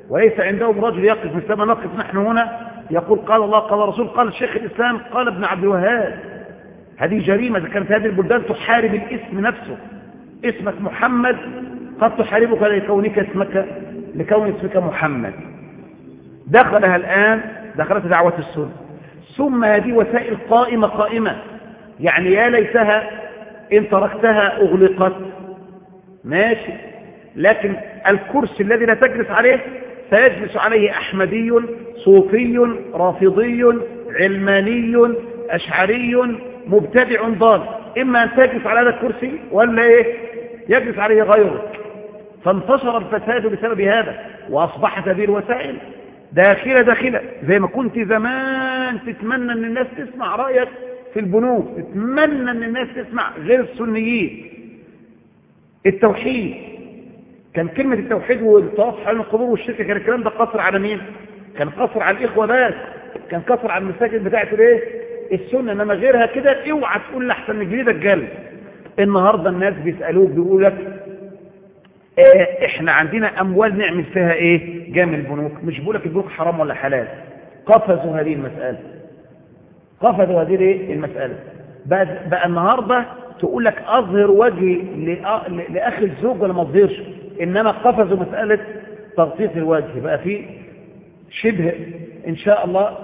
S1: وليس عندهم رجل يقف مثل ما نقف نحن هنا يقول قال الله قال رسول قال الشيخ الإسلام قال ابن عبد الوهاب. هذه جريمة. إذا كانت هذه البلدان تحارب الاسم نفسه، اسمك محمد قد تحاربك لكون اسمك محمد. دخلها الآن دخلت دعوة السنة، ثم هذه وسائل قائمة يعني يا ليتها إن تركتها أغلقت ماشي، لكن الكرسي الذي لا تجلس عليه سيجلس عليه أحمدي صوفي رافضي علماني أشعري مبتدع ضال، إما أن تجلس على هذا الكرسي ولا يجلس عليه غيرك. فانتشر الفساد بسبب هذا، وأصبحت هذه الوسائل داخلة زي ما كنت زمان تتمنى أن الناس تسمع رأيك في البنوك، تتمنى أن الناس تسمع غير السنيين التوحيد. كان كلمة التوحيد والتواصل حول القبور والشركة كان الكلام ده قصر على مين؟ كان قصر على الإخوة بس، كان قصر على المساجد بتاعت السنة، إنما غيرها كده اوعى تقول لحسن الجديد الجل. النهاردة الناس بيسألوك بيقولوا لك احنا عندنا أموال نعمل فيها جامل البنوك، مش بيقول لك البنوك حرام ولا حلال. قفزوا هذه المسألة، قفزوا هذه المسألة. بقى النهاردة تقول لك أظهر وجهي لأخي الزوج ولا ما أظهرش، إنما قفزوا مسألة تغطية الوجه. بقى في شبه إن شاء الله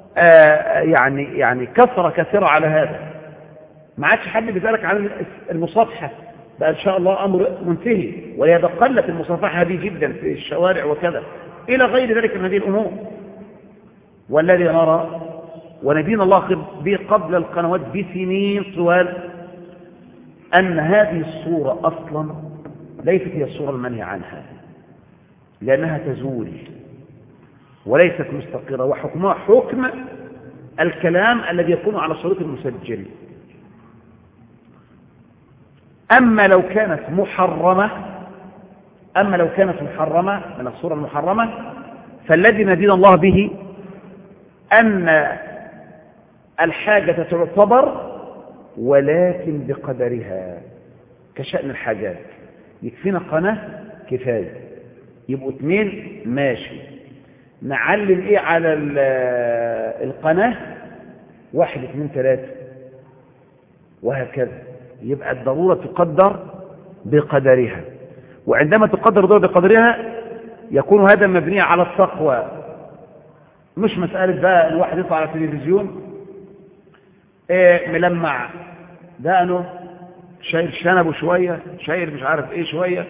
S1: يعني كثرة على هذا. ما عادش حد بيسألك عن المصافحة، بقى إن شاء الله أمر منتهي، ولهذا قلت المصافحة هذه جدا في الشوارع وكذا إلى غير ذلك من هذه الأمور. والذي نرى ونبين الله به قبل القنوات بسنين طوال أن هذه الصورة أصلا ليست هي الصورة المنهي عنها، لأنها تزول وليست مستقرة، وحكمها حكم الكلام الذي يكون على صورة المسجل. أما لو كانت محرمة من الصورة المحرمة، فالذي ندين الله به أن الحاجة تعتبر ولكن بقدرها، كشأن الحاجات. يكفينا قناة كفاية، يبقوا 2 ماشي، نعلم على القناة 1 2 3 وهكذا. يبقى الضرورة تقدر بقدرها، وعندما تقدر الضرورة بقدرها يكون هذا مبني على التقوى، مش مسألة بقى الواحد يطلع على التلفزيون ملمع دقنه، شايل شنبه شوية، شايل مش عارف شوية،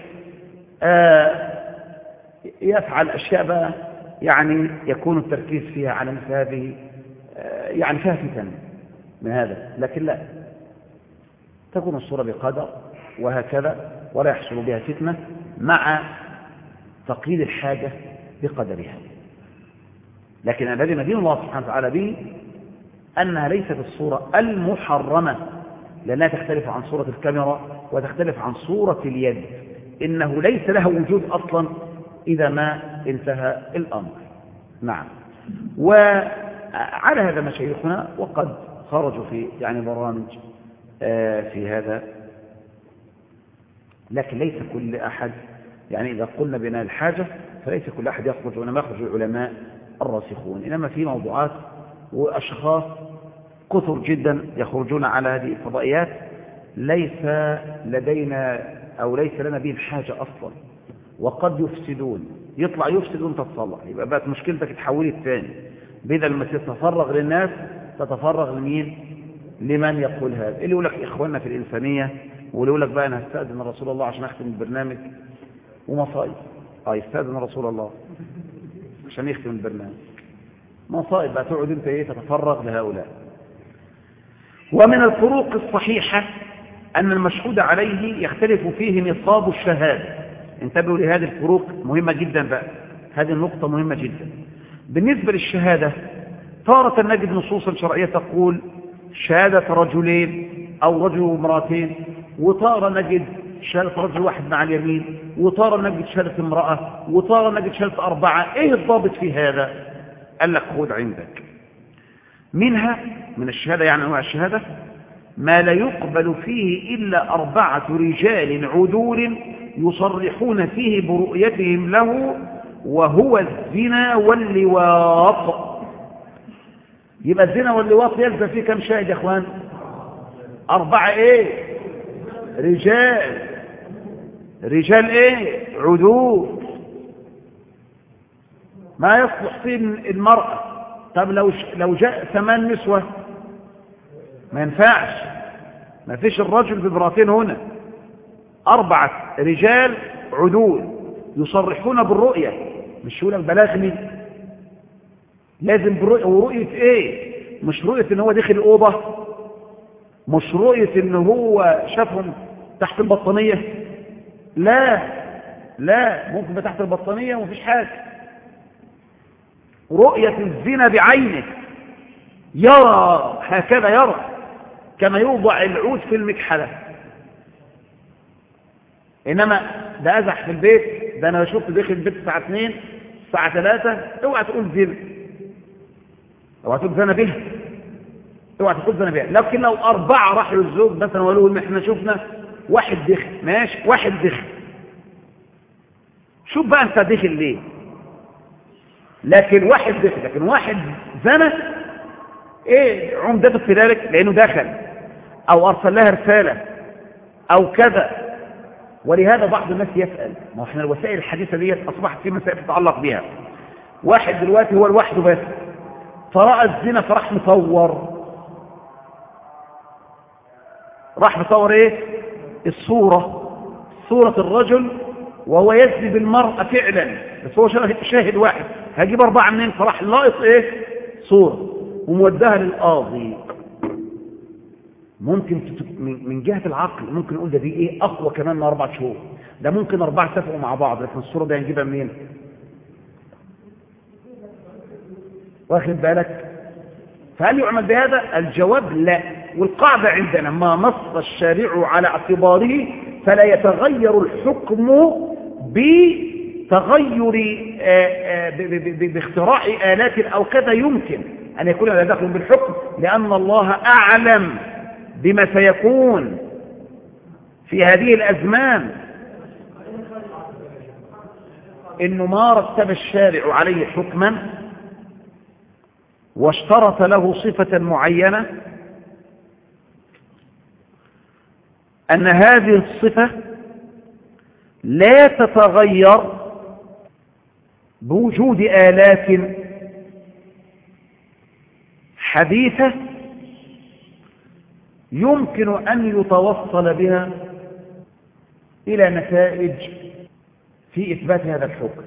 S1: يفعل أشياء بقى يعني يكون التركيز فيها على مثل هذه يعني فيها فتن من هذا. لكن لا، تكون الصورة بقدر وهكذا، ولا يحصل بها فتنة مع تقييد الحاجة بقدرها. لكن الذي ندين الله سبحانه وتعالى به أنها ليست الصورة المحرمة، لأنها تختلف عن صورة الكاميرا وتختلف عن صورة اليد، إنه ليس لها وجود أصلا إذا ما انتهى الأمر. نعم. وعلى هذا مشايخنا وقد خرجوا في برامج في هذا، لكن ليس كل أحد إذا قلنا بناء الحاجة فليس كل أحد يخرج، وإنما يخرج العلماء الراسخون، إنما في موضوعات وأشخاص كثر جدا يخرجون على هذه الفضائيات ليس لدينا أو ليس لنا بهم حاجة أصلا، وقد يفسدون، يطلع يفسد وانت تصلح، يبقى بقت مشكلتك تحولت ثاني، بدل ما تتفرغ للناس تتفرغ لمين؟ لمن يقول هذا، اللي يقول لك إخواننا في الإنسانية، واللي يقول لك بقى أنا هستأذن رسول الله عشان أختم البرنامج، ومصائب يستأذن رسول الله عشان يختم البرنامج، مصائب بقى تقعد انت تتفرغ لهؤلاء. ومن الفروق الصحيحة أن المشهود عليه يختلف فيه نصاب الشهادة. انتبهوا لهذه الفروق مهمة جدا بقى، هذه النقطة مهمة جدا. بالنسبة للشهادة تارة نجد نصوصا شرعية تقول شهادة رجلين أو رجل وامرأتين، وتارة نجد شهادة رجل واحد مع اليمين، وتارة نجد شهادة امرأة، وتارة نجد شهادة 4. ايه الضابط في هذا؟ قال لك خذ عندك منها من الشهادة، أنواع الشهادة، ما لا يقبل فيه إلا 4 رجال عدول يصرحون فيه برؤيتهم له وهو الزنا واللواط. يبقى الزنا واللواط يلزم فيه كم شاهد يا اخوان؟ 4 ايه؟ رجال. رجال ايه؟ عدول. ما يصلح فيه المرأة. طب لو جاء 8 نسوة ما ينفعش، ما فيش الرجل بامرأتين هنا. 4 رجال عدول يصرحون بالرؤية، مش يقول بلاغني، لازم بالرؤية. ورؤية ايه؟ مش رؤية ان هو داخل الأوضة، مش رؤية ان هو شافهم تحت البطانية، لا لا، ممكن تحت البطانية ومفيش حاجة. رؤية الزنا بعينه، يرى هكذا، يرى كما يوضع العود في المكحلة. إنما ده أزح في البيت، ده أنا شفت داخل البيت الساعة 2 الساعة 3، اوعى تقول زنا، اوعى تقول زنا بها، اوعى تقول زنا بها. لكن لو 4 راحوا للزوج مثلا وقالوا إن إحنا شفنا واحد دخل، ماشي، واحد دخل، شوف بقى أنت دخل ليه. لكن واحد دخل، لكن واحد زنا، ايه عمدته في ذلك؟ لانه دخل او ارسل لها رسالة او كذا. ولهذا بعض الناس يسأل، ما احنا الوسائل الحديثة دي اصبحت في مسائل تتعلق بها. واحد دلوقتي هو لوحده بس فرأى الزنا فراح مصور، راح مصور ايه؟ صورة الرجل وهو يزني بالمرأة فعلا، بس هو شاهد واحد، هجيب 4 منين؟ فراح لاقط ايه؟ صورة ومودها للقاضي. ممكن من جهة العقل ممكن نقول ده دي ايه؟ اقوى كمان من 4 شهور، ده ممكن 4 اتفقوا مع بعض، لكن الصورة دي هنجيبها منين؟ واخد بالك؟ فهل يعمل بهذا؟ الجواب لا. والقاعدة عندنا ما نص الشارع على اعتباره فلا يتغير الحكم باختراع آلات أو كذا. يمكن أن يكون هذا داخل بالحكم لأن الله أعلم بما سيكون في هذه الأزمان. إنه ما رتب الشارع عليه حكما واشترط له صفة معينة، أن هذه الصفة لا تتغير بوجود آلات حديثة يمكن أن يتوصل بها إلى نتائج في إثبات هذا الحكم.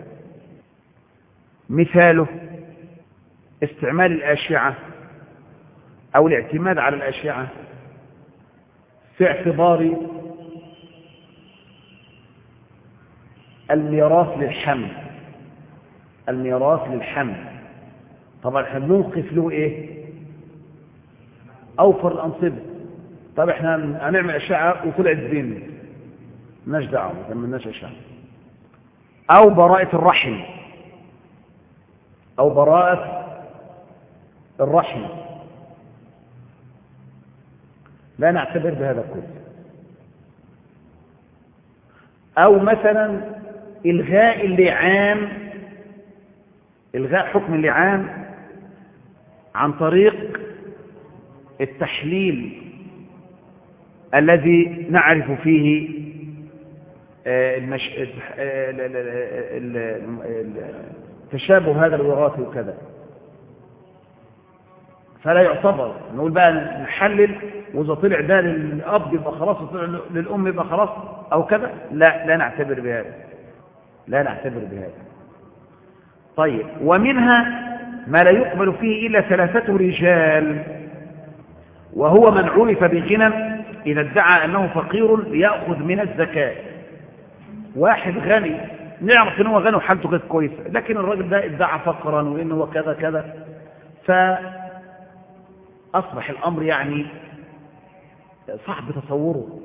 S1: مثاله استعمال الأشعة أو الاعتماد على الأشعة في اعتبار الميراث للحمل. طبعا احنا بنوقف له ايه؟ اوفر الانصبه. طب احنا هنعمل اشعه وطلعت زين، مالناش دعوه، ما تعملناش اشعه. او براءه الرحم، لا نعتبر بهذا كله. او مثلا الغاء حكم اللعان عن طريق التحليل الذي نعرف فيه تشابه هذا الوراثي وكذا، فلا يعتبر. نقول بقى نحلل وإذا طلع ده للأب يبقى خلاص وطلع للأم يبقى خلاص أو كذا، لا نعتبر بهذا. طيب، ومنها ما لا يقبل فيه إلا 3 رجال، وهو من عرف بغنى إذا ادعى أنه فقير يأخذ من الزكاة. واحد غني نعرف أنه غني وحالته كانت كويسة، لكن الراجل ده ادعى فقرا وأنه كذا كذا، فأصبح الأمر يعني صعب تصوره.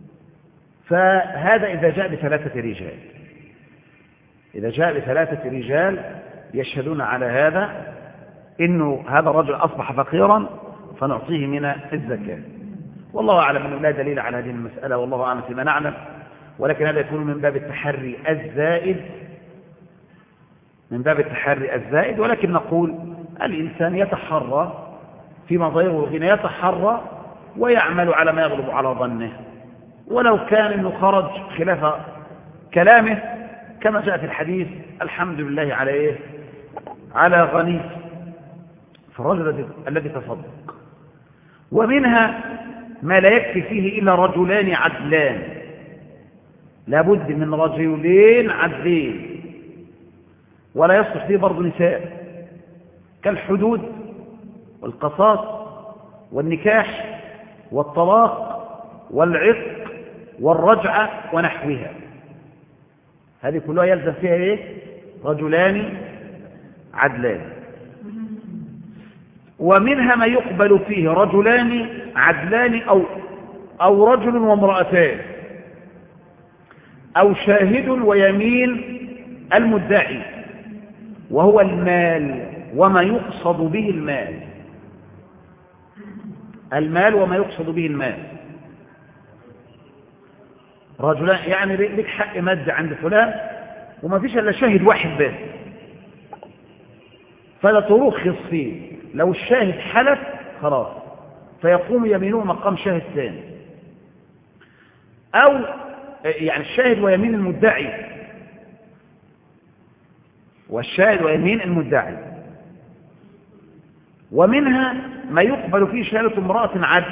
S1: فهذا إذا جاء ب3 رجال يشهدون على هذا إنه هذا الرجل أصبح فقيرا فنعطيه من الزكاة. والله أعلم أنه لا دليل على هذه المسألة، والله أعلم فيما نعلم، ولكن هذا يكون من باب التحري الزائد من باب التحري الزائد، ولكن نقول الإنسان يتحرى فيما ظاهره الغنى، يتحرى ويعمل على ما يغلب على ظنه، ولو كان انه خرج خلاف كلامه كما جاء في الحديث الحمد لله على ايه؟ على غني، فالرجل الذي تصدق. ومنها ما لا يكفي فيه إلا رجلان عدلان، لابد من رجلين عدلين، ولا يصلح فيه برضو نساء، كالحدود والقصاص والنكاح والطلاق والعتق والرجعة ونحوها، هذه كلها يلزم فيها ايه؟ رجلان عدلان. ومنها ما يقبل فيه رجلان عدلان أو رجل وامرأتان، أو شاهد ويمين المدعي، وهو المال وما يقصد به المال، المال وما يقصد به المال. رجلان يعني لك حق مادة عند فلان وما فيش إلا شاهد واحد بس، فلا ترخص فيه، لو الشاهد حلف خلاص فيقوم يمينه مقام شاهد ثاني، أو يعني الشاهد ويمين المدعي، والشاهد ويمين المدعي. ومنها ما يقبل فيه شهادة امرأة عدل،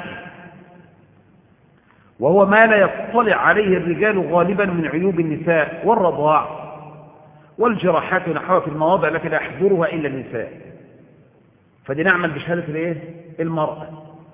S1: وهو ما لا يطلع عليه الرجال غالبا من عيوب النساء والرضاع والجراحات ونحوها في المواضع التي لا يحضرها إلا النساء، فدي نعمل بشهادة الايه؟ المرأة،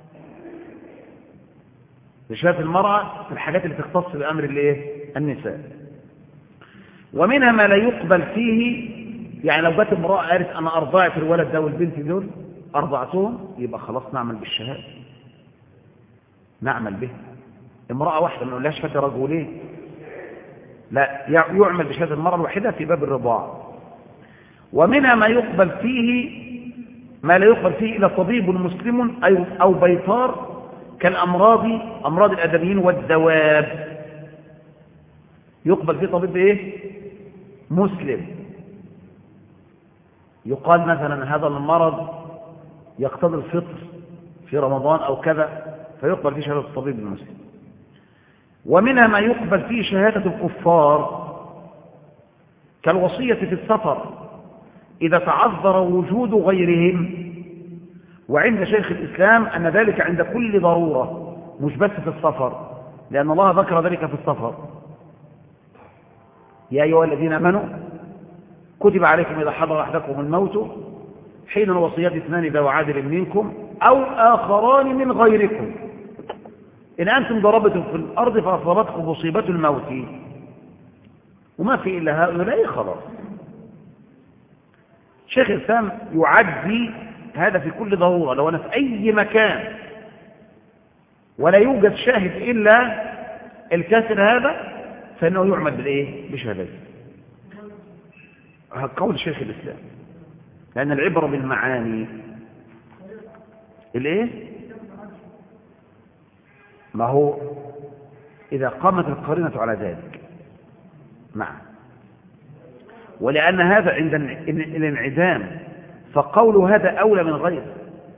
S1: بشهادة المرأة في الحاجات اللي تختص بأمر الايه؟ النساء. ومنها ما لا يقبل فيه، يعني لو جت امرأة قالت أنا أرضعت الولد ده والبنت دول أرضعتهم، يبقى خلاص نعمل بالشهادة، نعمل به. امرأة واحدة ما نقولهاش فده رجلين، لا، يعمل بشهادة المرأة الواحدة في باب الرضاع. ومنها ما يقبل فيه ما لا يقبل فيه إلا طبيب مسلم أو بيطار، أمراض الآدميين والدواب، يقبل فيه طبيب إيه؟ مسلم، يقال مثلا هذا المرض يقتضي الفطر في رمضان أو كذا، فيقبل فيه شهادة الطبيب المسلم. ومنها ما يقبل فيه شهادة الكفار كالوصية في السفر إذا تعذر وجود غيرهم، وعند شيخ الإسلام أن ذلك عند كل ضرورة مش بس في السفر، لأن الله ذكر ذلك في السفر: يا أيها الذين آمنوا كتب عليكم إذا حضر أحدكم الموت حين الوصية اثنان ذو عادل منكم أو آخران من غيركم إن أنتم ضربتم في الأرض فأصابتكم مصيبة الموت وما في إلا هؤلاء، خلاص. شيخ الإسلام يعدي هذا في كل ضرورة، لو أنا في أي مكان ولا يوجد شاهد إلا الكافر هذا فإنه يعمل بالإيه؟ بشهادته. قول شيخ الإسلام، لأن العبرة بالمعاني. الإيه؟ ما هو إذا قامت القرينة على ذلك، نعم. ولأن هذا عند الانعدام فقول هذا أولى من غيره.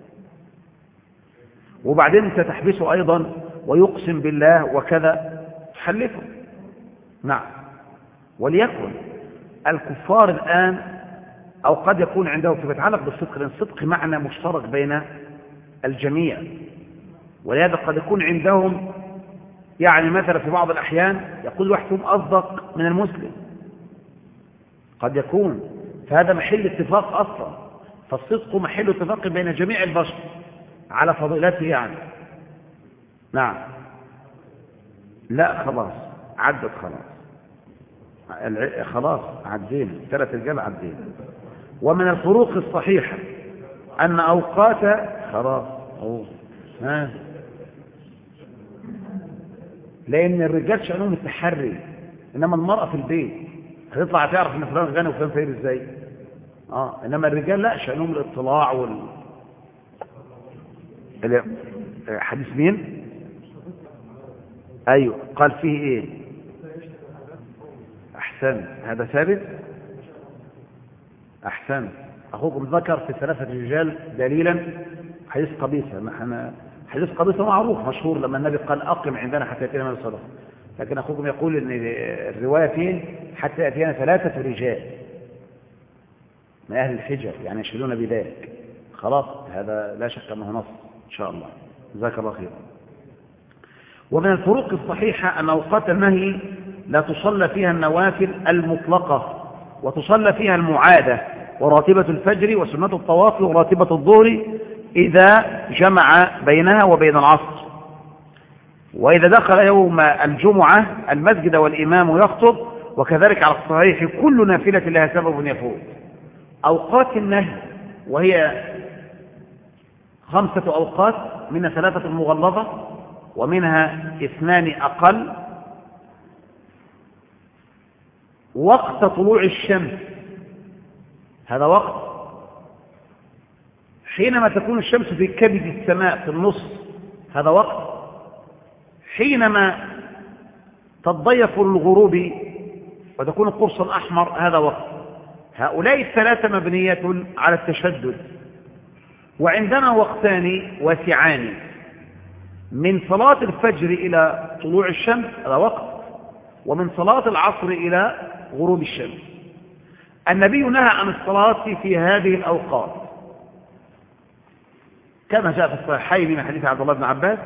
S1: وبعدين أنت تحبسه أيضا ويقسم بالله وكذا تحلفه، نعم. وليكن الكفار الآن أو قد يكون عنده فيما يتعلق بالصدق، لأن الصدق معنى مشترك بين الجميع، ولهذا قد يكون عندهم يعني مثلا في بعض الأحيان يقول واحد فيهم أصدق من المسلم، قد يكون، فهذا محل اتفاق أصلا، فالصدق محل اتفاق بين جميع البشر على فضيلته يعني، نعم. لا خلاص عدت، خلاص عدينا 3 رجال عدينا. ومن الفروق الصحيحة أن أوقات خلاص لأن الرجال شأنهم التحري، إنما المرأة في البيت هتطلع تعرف إن فلان غني وفلان فقير إزاي. إنما الرجال لا، شأنهم الاطلاع حديث مين؟ أيوه، قال فيه إيه؟ أحسن، هذا ثابت. أحسن. أخوكم ذكر في 3 رجال دليلا حديث قبيصة. حديث قبيصة معروف مشهور لما النبي قال أقم عندنا حتى يأتينا من الصدقة، لكن أخوكم يقول إن الرواية فيه حتى يأتينا 3 رجال من أهل الحجر يعني يشهدون بذلك. خلاص هذا لا شك أنه نص إن شاء الله. جزاك الله خير. ومن الفروق الصحيحة أن أوقات النهي لا تصلى فيها النوافل المطلقة، وتصلى فيها المعادة وراتبة الفجر وسنة الطواف وراتبة الظهر إذا جمع بينها وبين العصر. وإذا دخل يوم الجمعة المسجد والإمام يخطب، وكذلك على الصحيح كل نافلة لها سبب يفوت. أوقات النهي وهي 5 أوقات، منها 3 مغلظة ومنها 2 أقل. وقت طلوع الشمس، هذا وقت حينما تكون الشمس في كبد السماء في النص، هذا وقت حينما تضيف الغروب وتكون القرص الأحمر، هذا وقت. هؤلاء ال3 مبنية على التشدد. وعندنا وقتان واسعان، من صلاة الفجر إلى طلوع الشمس هذا وقت، ومن صلاة العصر إلى غروب الشمس. النبي نهى عن الصلاة في هذه الأوقات كما جاء في الصحيحين من حديث عبد الله بن عباس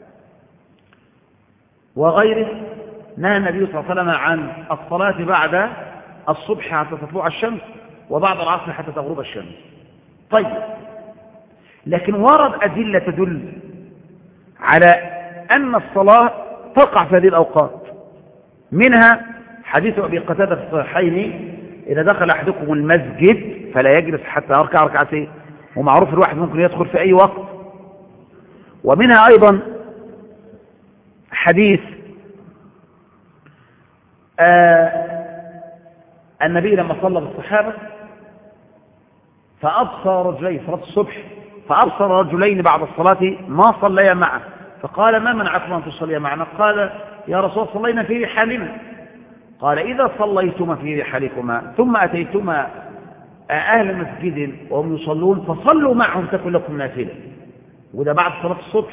S1: وغيره. نهى النبي صلى الله عليه وسلم عن الصلاة بعد الصبح حتى تطلع الشمس، وبعد العصر حتى تغرب الشمس. طيب، لكن ورد أدلة تدل على أن الصلاة تقع في هذه الأوقات، منها حديث أبي قتادة في الصحيحين: إذا دخل أحدكم المسجد فلا يجلس حتى يركع ركعتين. ومعروف الواحد ممكن يدخل في أي وقت. ومنها أيضا حديث النبي لما صلى بالصحابة فأبصر رجلين، صلاة الصبح، فأبصر رجلين بعد الصلاة ما صليا معه، فقال: ما منعكم أن تصليا معنا؟ قال: يا رسول الله صلينا في رحالنا. قال: إذا صليتما في رحالكما ثم أتيتما أهل مسجد وهم يصلون فصلوا معهم تكن لكم نافلة. وده بعد صلاة الصبح.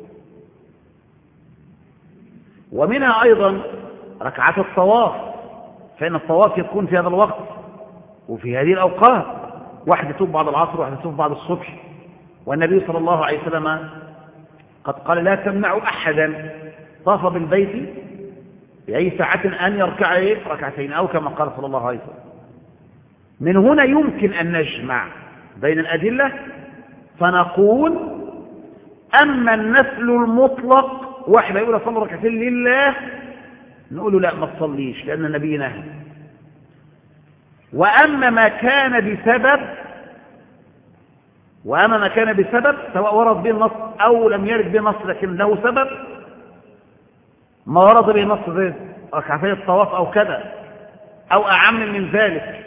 S1: ومنها أيضا ركعات الطواف، فإن الطواف يكون في هذا الوقت وفي هذه الأوقات، واحد يطوف بعد العصر وواحد يطوف بعد الصبح. والنبي صلى الله عليه وسلم قد قال: لا تمنعوا أحدا طاف بالبيت في أي ساعة أن يركع ركعتين، أو كما قال صلى الله عليه وسلم. من هنا يمكن أن نجمع بين الأدلة فنقول: أما النفل المطلق، واحد يقول صلى ركعتين لله، نقول له لا ما تصليش لأن النبي نهى. وأما ما كان بسبب سواء ورد به النص أو لم يرد به النص لكن له سبب، ما ورد به النص زي ركعتين الطواف أو كذا أو أعم من ذلك،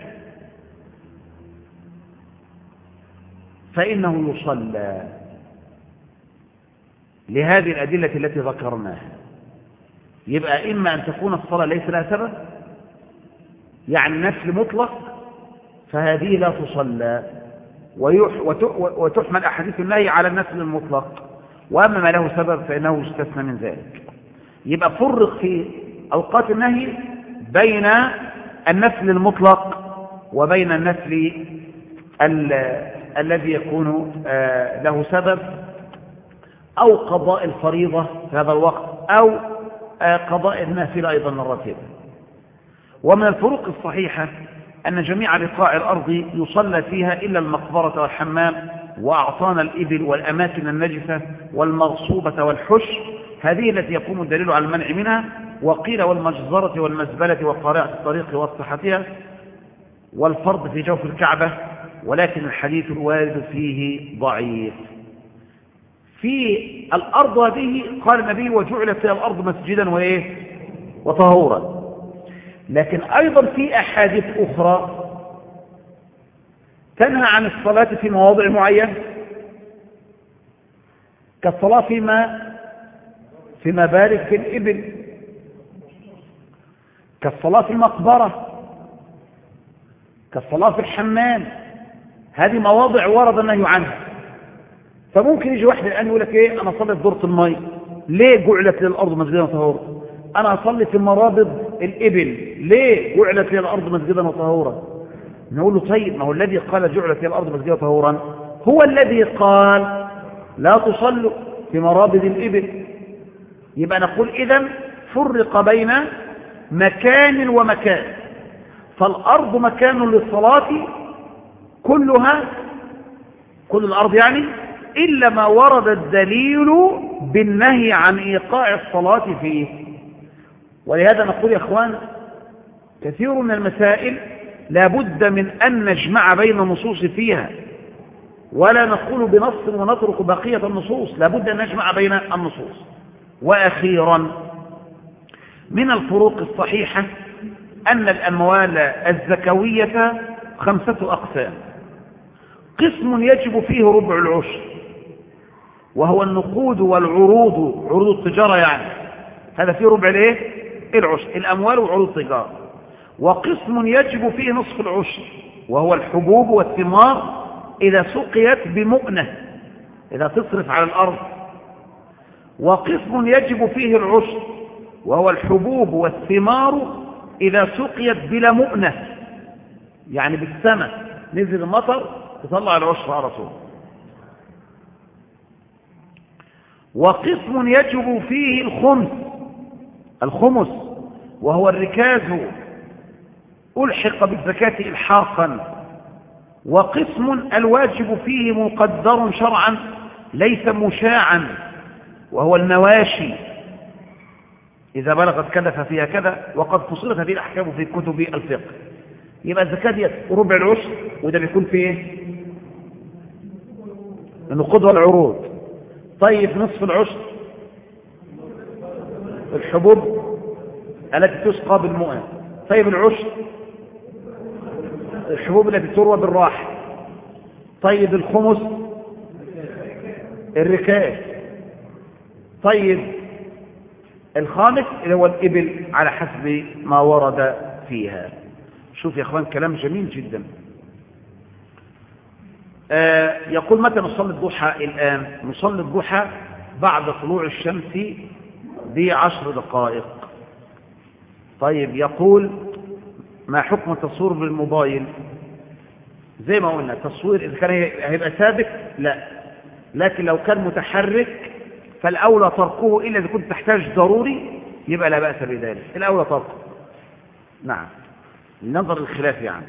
S1: فإنه يصلى لهذه الأدلة التي ذكرناها. يبقى إما أن تكون الصلاة ليس لها سبب، يعني نفل مطلق، فهذه لا تصلى، وتحمل أحاديث النهي على النفل المطلق. وأما ما له سبب فإنه يستثنى من ذلك. يبقى فرق في أوقات النهي بين النفل المطلق وبين النفل الذي يكون له سبب، أو قضاء الفريضة في هذا الوقت، أو قضاء النافلة أيضا الراتبة. ومن الفروق الصحيحة أن جميع بقاع الأرض يصلى فيها إلا المقبرة والحمام وأعطان الإبل والأماكن النجسة والمغصوبة والحش، هذه التي يقوم الدليل على المنع منها. وقيل والمجزرة والمزبلة وقارعة الطريق وصحتها والفرض في جوف الكعبة، ولكن الحديث الوارد فيه ضعيف. في الأرض هذه قال النبي: وجعلت فيها الأرض مسجدا وطهورا. لكن أيضا في أحاديث أخرى تنهى عن الصلاة في مواضع معينة، كالصلاة في مبارك في الإبل، كالصلاة في المقبرة، كالصلاة في الحمام، هذه مواضع ورد النهي عنها. فممكن يجي واحد الآن يقول لك ايه، انا اصلي في دورة المي، ليه جعلت لي الارض مسجدا وطهورا؟ انا اصلي في مرابض الابل، ليه جعلت لي الارض مسجدا وطهورا؟ نقول له طيب، ما هو الذي قال جعلت لي الارض مسجدا وطهورا هو الذي قال لا تصلوا في مرابض الابل. يبقى نقول اذا فرق بين مكان ومكان، فالارض مكان للصلاة كلها، كل الارض يعني، إلا ما ورد الدليل بالنهي عن إيقاع الصلاة فيه. ولهذا نقول يا أخوان، كثير من المسائل لا بد من أن نجمع بين النصوص فيها، ولا نقول بنص ونترك بقية النصوص، لا بد أن نجمع بين النصوص. وأخيرا من الفروق الصحيحة أن الأموال الزكوية 5 أقسام. قسم يجب فيه ربع العشر، وهو النقود والعروض، عروض التجارة يعني، هذا فيه ربع الايه؟ العشر، الأموال وعروض التجارة. وقسم يجب فيه نصف العشر، وهو الحبوب والثمار إذا سقيت بمؤنة، إذا تصرف على الأرض. وقسم يجب فيه العشر، وهو الحبوب والثمار إذا سقيت بلا مؤنة، يعني بالسماء نزل المطر تطلع العشر على طول. وقسم يجب فيه الخمس، وهو الركاز ألحق بالزكاة إلحاقا. وقسم الواجب فيه مقدر شرعا ليس مشاعا، وهو المواشي إذا بلغت كلف فيها كذا، وقد فصلت هذه الأحكام في كتب الفقه. يبقى الزكاة دي ربع العشر، وده بيكون فيه النقود والعروض. طيب نصف العشر الحبوب التي تسقى بالمؤن. طيب العشر الحبوب التي تروى بالراحة. طيب الخمس الركاز. طيب الخامس اللي هو الإبل على حسب ما ورد فيها. شوف يا اخوان كلام جميل جدا. يقول متى نصلي الضحى؟ الآن نصلي الضحى بعد طلوع الشمس ب10 دقائق. طيب يقول ما حكم التصوير بالموبايل؟ زي ما قلنا التصوير إذا كان هيبقى ثابت لا، لكن لو كان متحرك فالأولى تركه، إلا إذا كنت تحتاج ضروري يبقى لا بأس بذلك، الأولى تركه. نعم، نظر الخلاف يعني.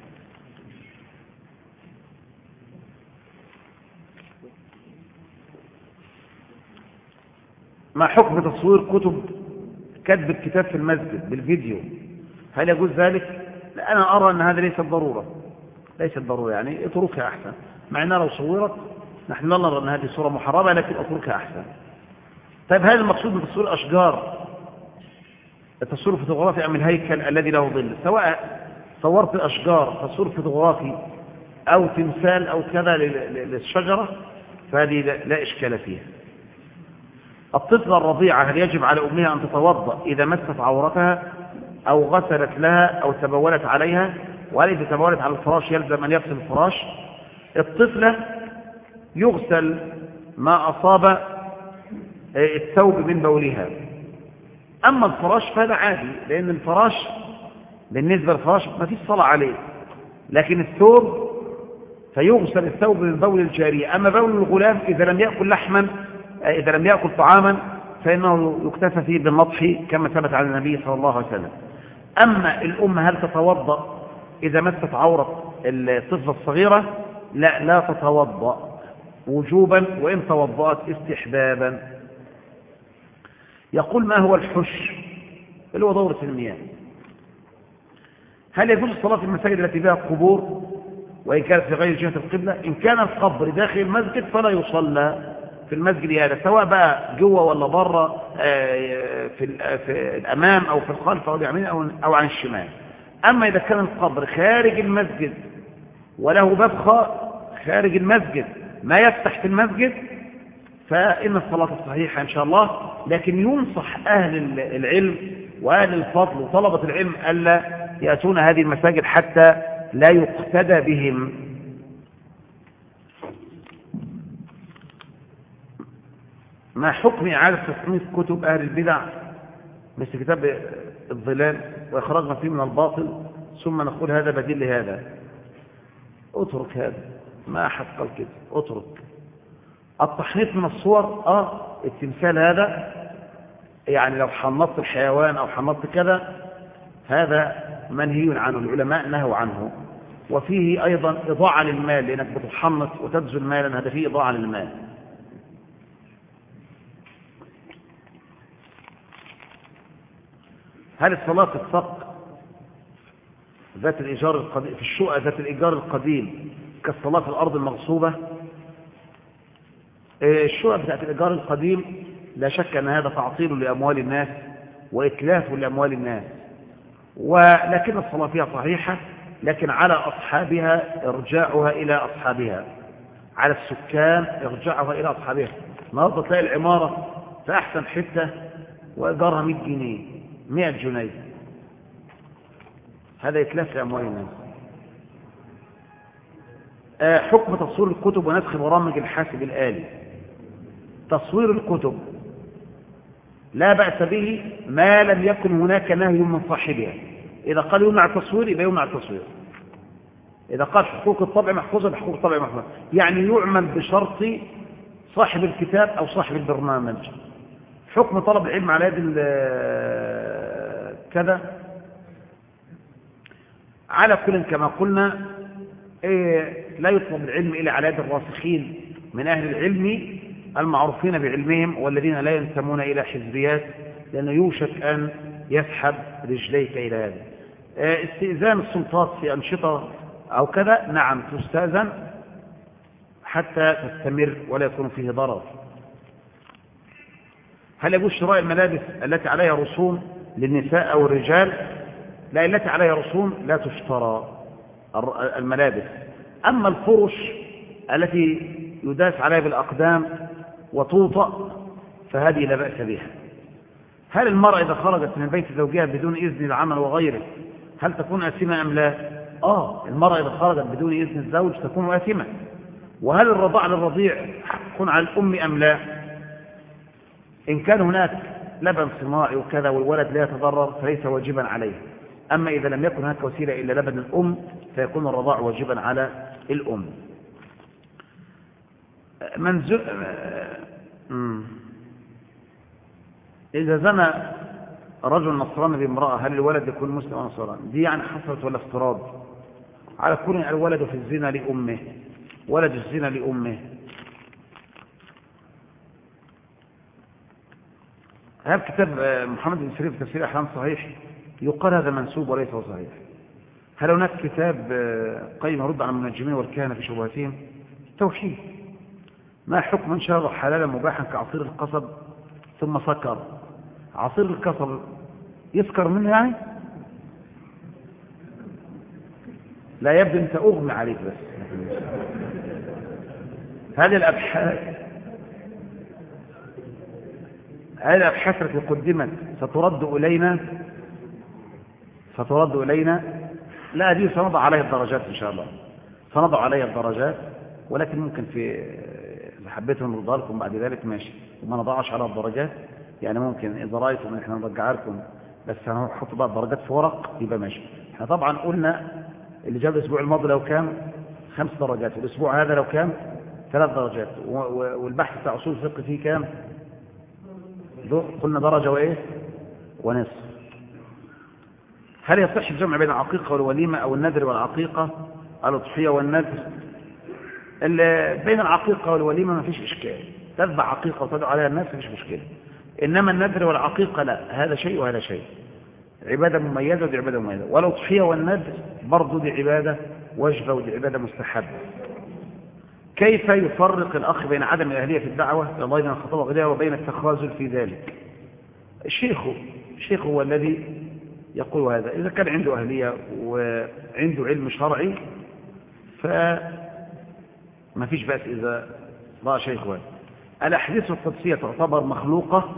S1: ما حكم تصوير كتب الكتاب في المسجد بالفيديو؟ هل يجوز ذلك؟ لا، أنا أرى أن هذا ليس ضرورة يعني اتركها أحسن، مع أنها لو صورت نحن لا نرى أن هذه صورة محرمة، لكن اتركها أحسن. طيب هذا المقصود من تصوير الأشجار، التصوير الفوتوغرافي أم الهيكل الذي له ظل؟ سواء صورت الأشجار تصوير فوتوغرافي أو تمثال أو كذا للشجرة فهذه لا إشكال فيها. الطفلة الرضيعة هل يجب على أمها أن تتوضأ إذا مست عورتها أو غسلت لها أو تبولت عليها؟ وهل إذا تبولت على الفراش يلزم أن يغسل الفراش؟ الطفلة يغسل ما أصاب الثوب من بولها، أما الفراش فهذا عادي، لأن الفراش بالنسبة للفراش ما فيش صلاة عليه، لكن الثوب فيغسل الثوب من بول الجارية. أما بول الغلام إذا لم يأكل لحما، إذا لم يأكل طعاما فإنه يكتفى فيه بالنطح كما ثبت على النبي صلى الله عليه وسلم. أما الأم هل تتوضأ إذا مست عورة الطفلة الصغيرة؟ لا تتوضأ وجوبا، وإن توضأت استحبابا. يقول ما هو الحش اللي هو دورة المياه؟ هل يجوز الصلاة في المساجد التي فيها قبور وإن كانت في غير جهة القبلة؟ إن كان القبر داخل المسجد فلا يصلى في المسجد هذا، سواء بقى جوه ولا بره، في الأمام أو في الخلف أو اليمين أو عن الشمال. أما إذا كان القبر خارج المسجد وله باب خارج المسجد ما يفتح في المسجد فإن الصلاة الصحيحة إن شاء الله، لكن ينصح أهل العلم وأهل الفضل وطلبة العلم ألا يأتون هذه المساجد حتى لا يقتدى بهم. ما حكم إعادة تصنيف كتب أهل البدع مثل كتاب الظلال وإخراجنا فيه من الباطل ثم نقول هذا بديل لهذا؟ اترك هذا، ما أحد قال كده، اترك. التحنيط من الصور، التمثال هذا يعني لو حنطت الحيوان أو حنطت كذا هذا منهي عنه، العلماء نهوا عنه. وفيه أيضا إضاعة للمال، لأنك بتحنط وتبذل مالا، هذا فيه إضاعة للمال. هل الصلاة في الصق ذات الإيجار القديم، في الشقة ذات الإيجار القديم كالصلاة في الأرض المغصوبة؟ الشقة ذات الإيجار القديم لا شك أن هذا تعطيل لأموال الناس وإتلاف لأموال الناس، ولكن الصلاة فيها صحيحة، لكن على أصحابها إرجاعها إلى أصحابها، على السكان إرجاعها إلى أصحابها. النهارده تلاقي العمارة في أحسن حتة وإيجارها 100 جنيه 100 جنيه، هذا إتلاف لأموال الناس. حكم تصوير الكتب ونسخ برامج الحاسب الآلي. تصوير الكتب لا بأس به ما لم يكن هناك نهي من صاحبها. إذا قال يمنع التصوير يبقى يمنع التصوير. إذا قال حقوق الطبع محفوظة بحقوق الطبع محفوظة، يعني يعمل بشرط صاحب الكتاب أو صاحب البرنامج. حكم طلب العلم على يد كذا، على كل كما قلنا لا يطلب العلم إلا على يد الراسخين من أهل العلم المعروفين بعلمهم والذين لا ينتمون إلى حزبيات، لأنه يوشك أن يسحب رجليك إلى هذا. استئذان السلطات في أنشطة أو كذا، نعم تستأذن حتى تستمر ولا يكون فيه ضرر. هل يجوز شراء الملابس التي عليها رسوم للنساء أو الرجال؟ لا، التي عليها رسوم لا تشترى الملابس. أما الفرش التي يداس عليها بالأقدام وتوطأ فهذه لا بأس بها. هل المرأة إذا خرجت من بيت زوجها بدون إذن العمل وغيره هل تكون آثمة أم لا؟ المرأة إذا خرجت بدون إذن الزوج تكون آثمة. وهل الرضاع للرضيع حق على الأم أم لا؟ إن كان هناك لبن صناعي وكذا والولد لا يتضرر فليس واجبا عليه. أما إذا لم يكن هناك وسيلة إلا لبن الأم فيكون الرضاع واجبا على الأم. إذا زنى رجل نصراني بامرأة هل الولد يكون مسلم أو نصراني؟ دي يعني حصلت ولا افتراض؟ على كل الولد في الزنا لأمه، ولد الزنا لأمه. هذا كتاب محمد بن سيرين في تفسير أحلام صحيح يقال هذا منسوب وليس صحيح. هل هناك كتاب قيم يرد على المنجمين والكهنة في شبهاتهم؟ توحيد. ما حكم من شرب حلالا مباحا كعصير القصب ثم سكر؟ عصير القصب يسكر منه يعني؟ لا، يبدو أنت أغمى عليك بس. هذه الأبحاث التي قدمت سترد إلينا. لا، دي سنضع عليها الدرجات إن شاء الله، سنضع عليها الدرجات، ولكن ممكن إذا حبيتم نرضى لكم بعد ذلك ماشي، وما نضعش على الدرجات يعني. ممكن إذا رأيتم إن إحنا نرجع لكم بس هنحط بقى الدرجات في ورق يبقى ماشي. إحنا طبعا قلنا اللي جاب الأسبوع الماضي لو كان 5 درجات، والأسبوع هذا لو كان 3 درجات، والبحث بتاع أصول الفقه فيه كام؟ قلنا درجة وإيه؟ ونصف. هل يصح الجمع بين العقيقة والوليمة أو النذر والعقيقة، الأضحية والنذر؟ بين العقيقة والوليمة ما فيش إشكال، تذبح عقيقة وتدعو عليها الناس ما فيش مشكلة. إنما النذر والعقيقة لا، هذا شيء وهذا شيء، عبادة مميزة ودي عبادة مميزة. والأضحية والنذر برضو دي عبادة واجبة ودي عبادة مستحبة. كيف يفرق الأخ بين عدم الأهلية في الدعوة إلى الله من الخطابة وغيرها وبين التخاذل في ذلك؟ الشيخ هو الذي يقول هذا. إذا كان عنده أهلية وعنده علم شرعي فما فيش بأس إذا رأى شيخ هذا. الأحاديث القدسية تعتبر مخلوقة؟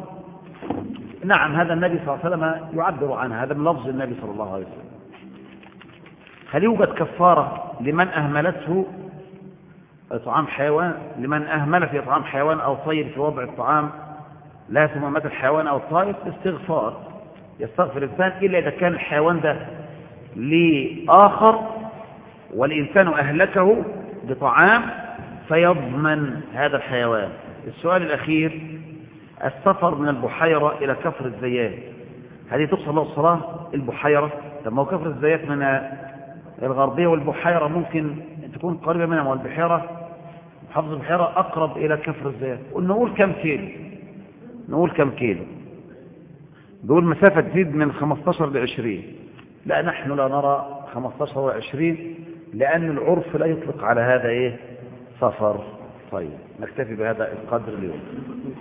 S1: نعم، هذا النبي صلى الله عليه وسلم يعبر عنها، هذا من لفظ النبي صلى الله عليه وسلم. هل يوجد كفارة لمن أهملته إطعام حيوان، لمن أهمل في إطعام حيوان أو طير في وضع الطعام لا ثم مات الحيوان أو الطائر؟ استغفار، يستغفر الإنسان إلا إذا كان الحيوان ده لآخر والإنسان أهلكه بطعام فيضمن هذا الحيوان. السؤال الأخير: السفر من البحيرة إلى كفر الزيات، هذه تقصد له الصلاة البحيرة؟ طب ما هو كفر الزيات من الغربية، والبحيرة ممكن تكون قريبة منها، والبحيرة محافظة البحيرة أقرب إلى كفر الزيات. نقول كم كيلو؟ نقول كم كيلو؟ دول مسافة تزيد من 15 ل 20. لا، نحن لا نرى 15 و 20 لأن العرف لا يطلق على هذا سفر. طيب، نكتفي بهذا القدر اليوم.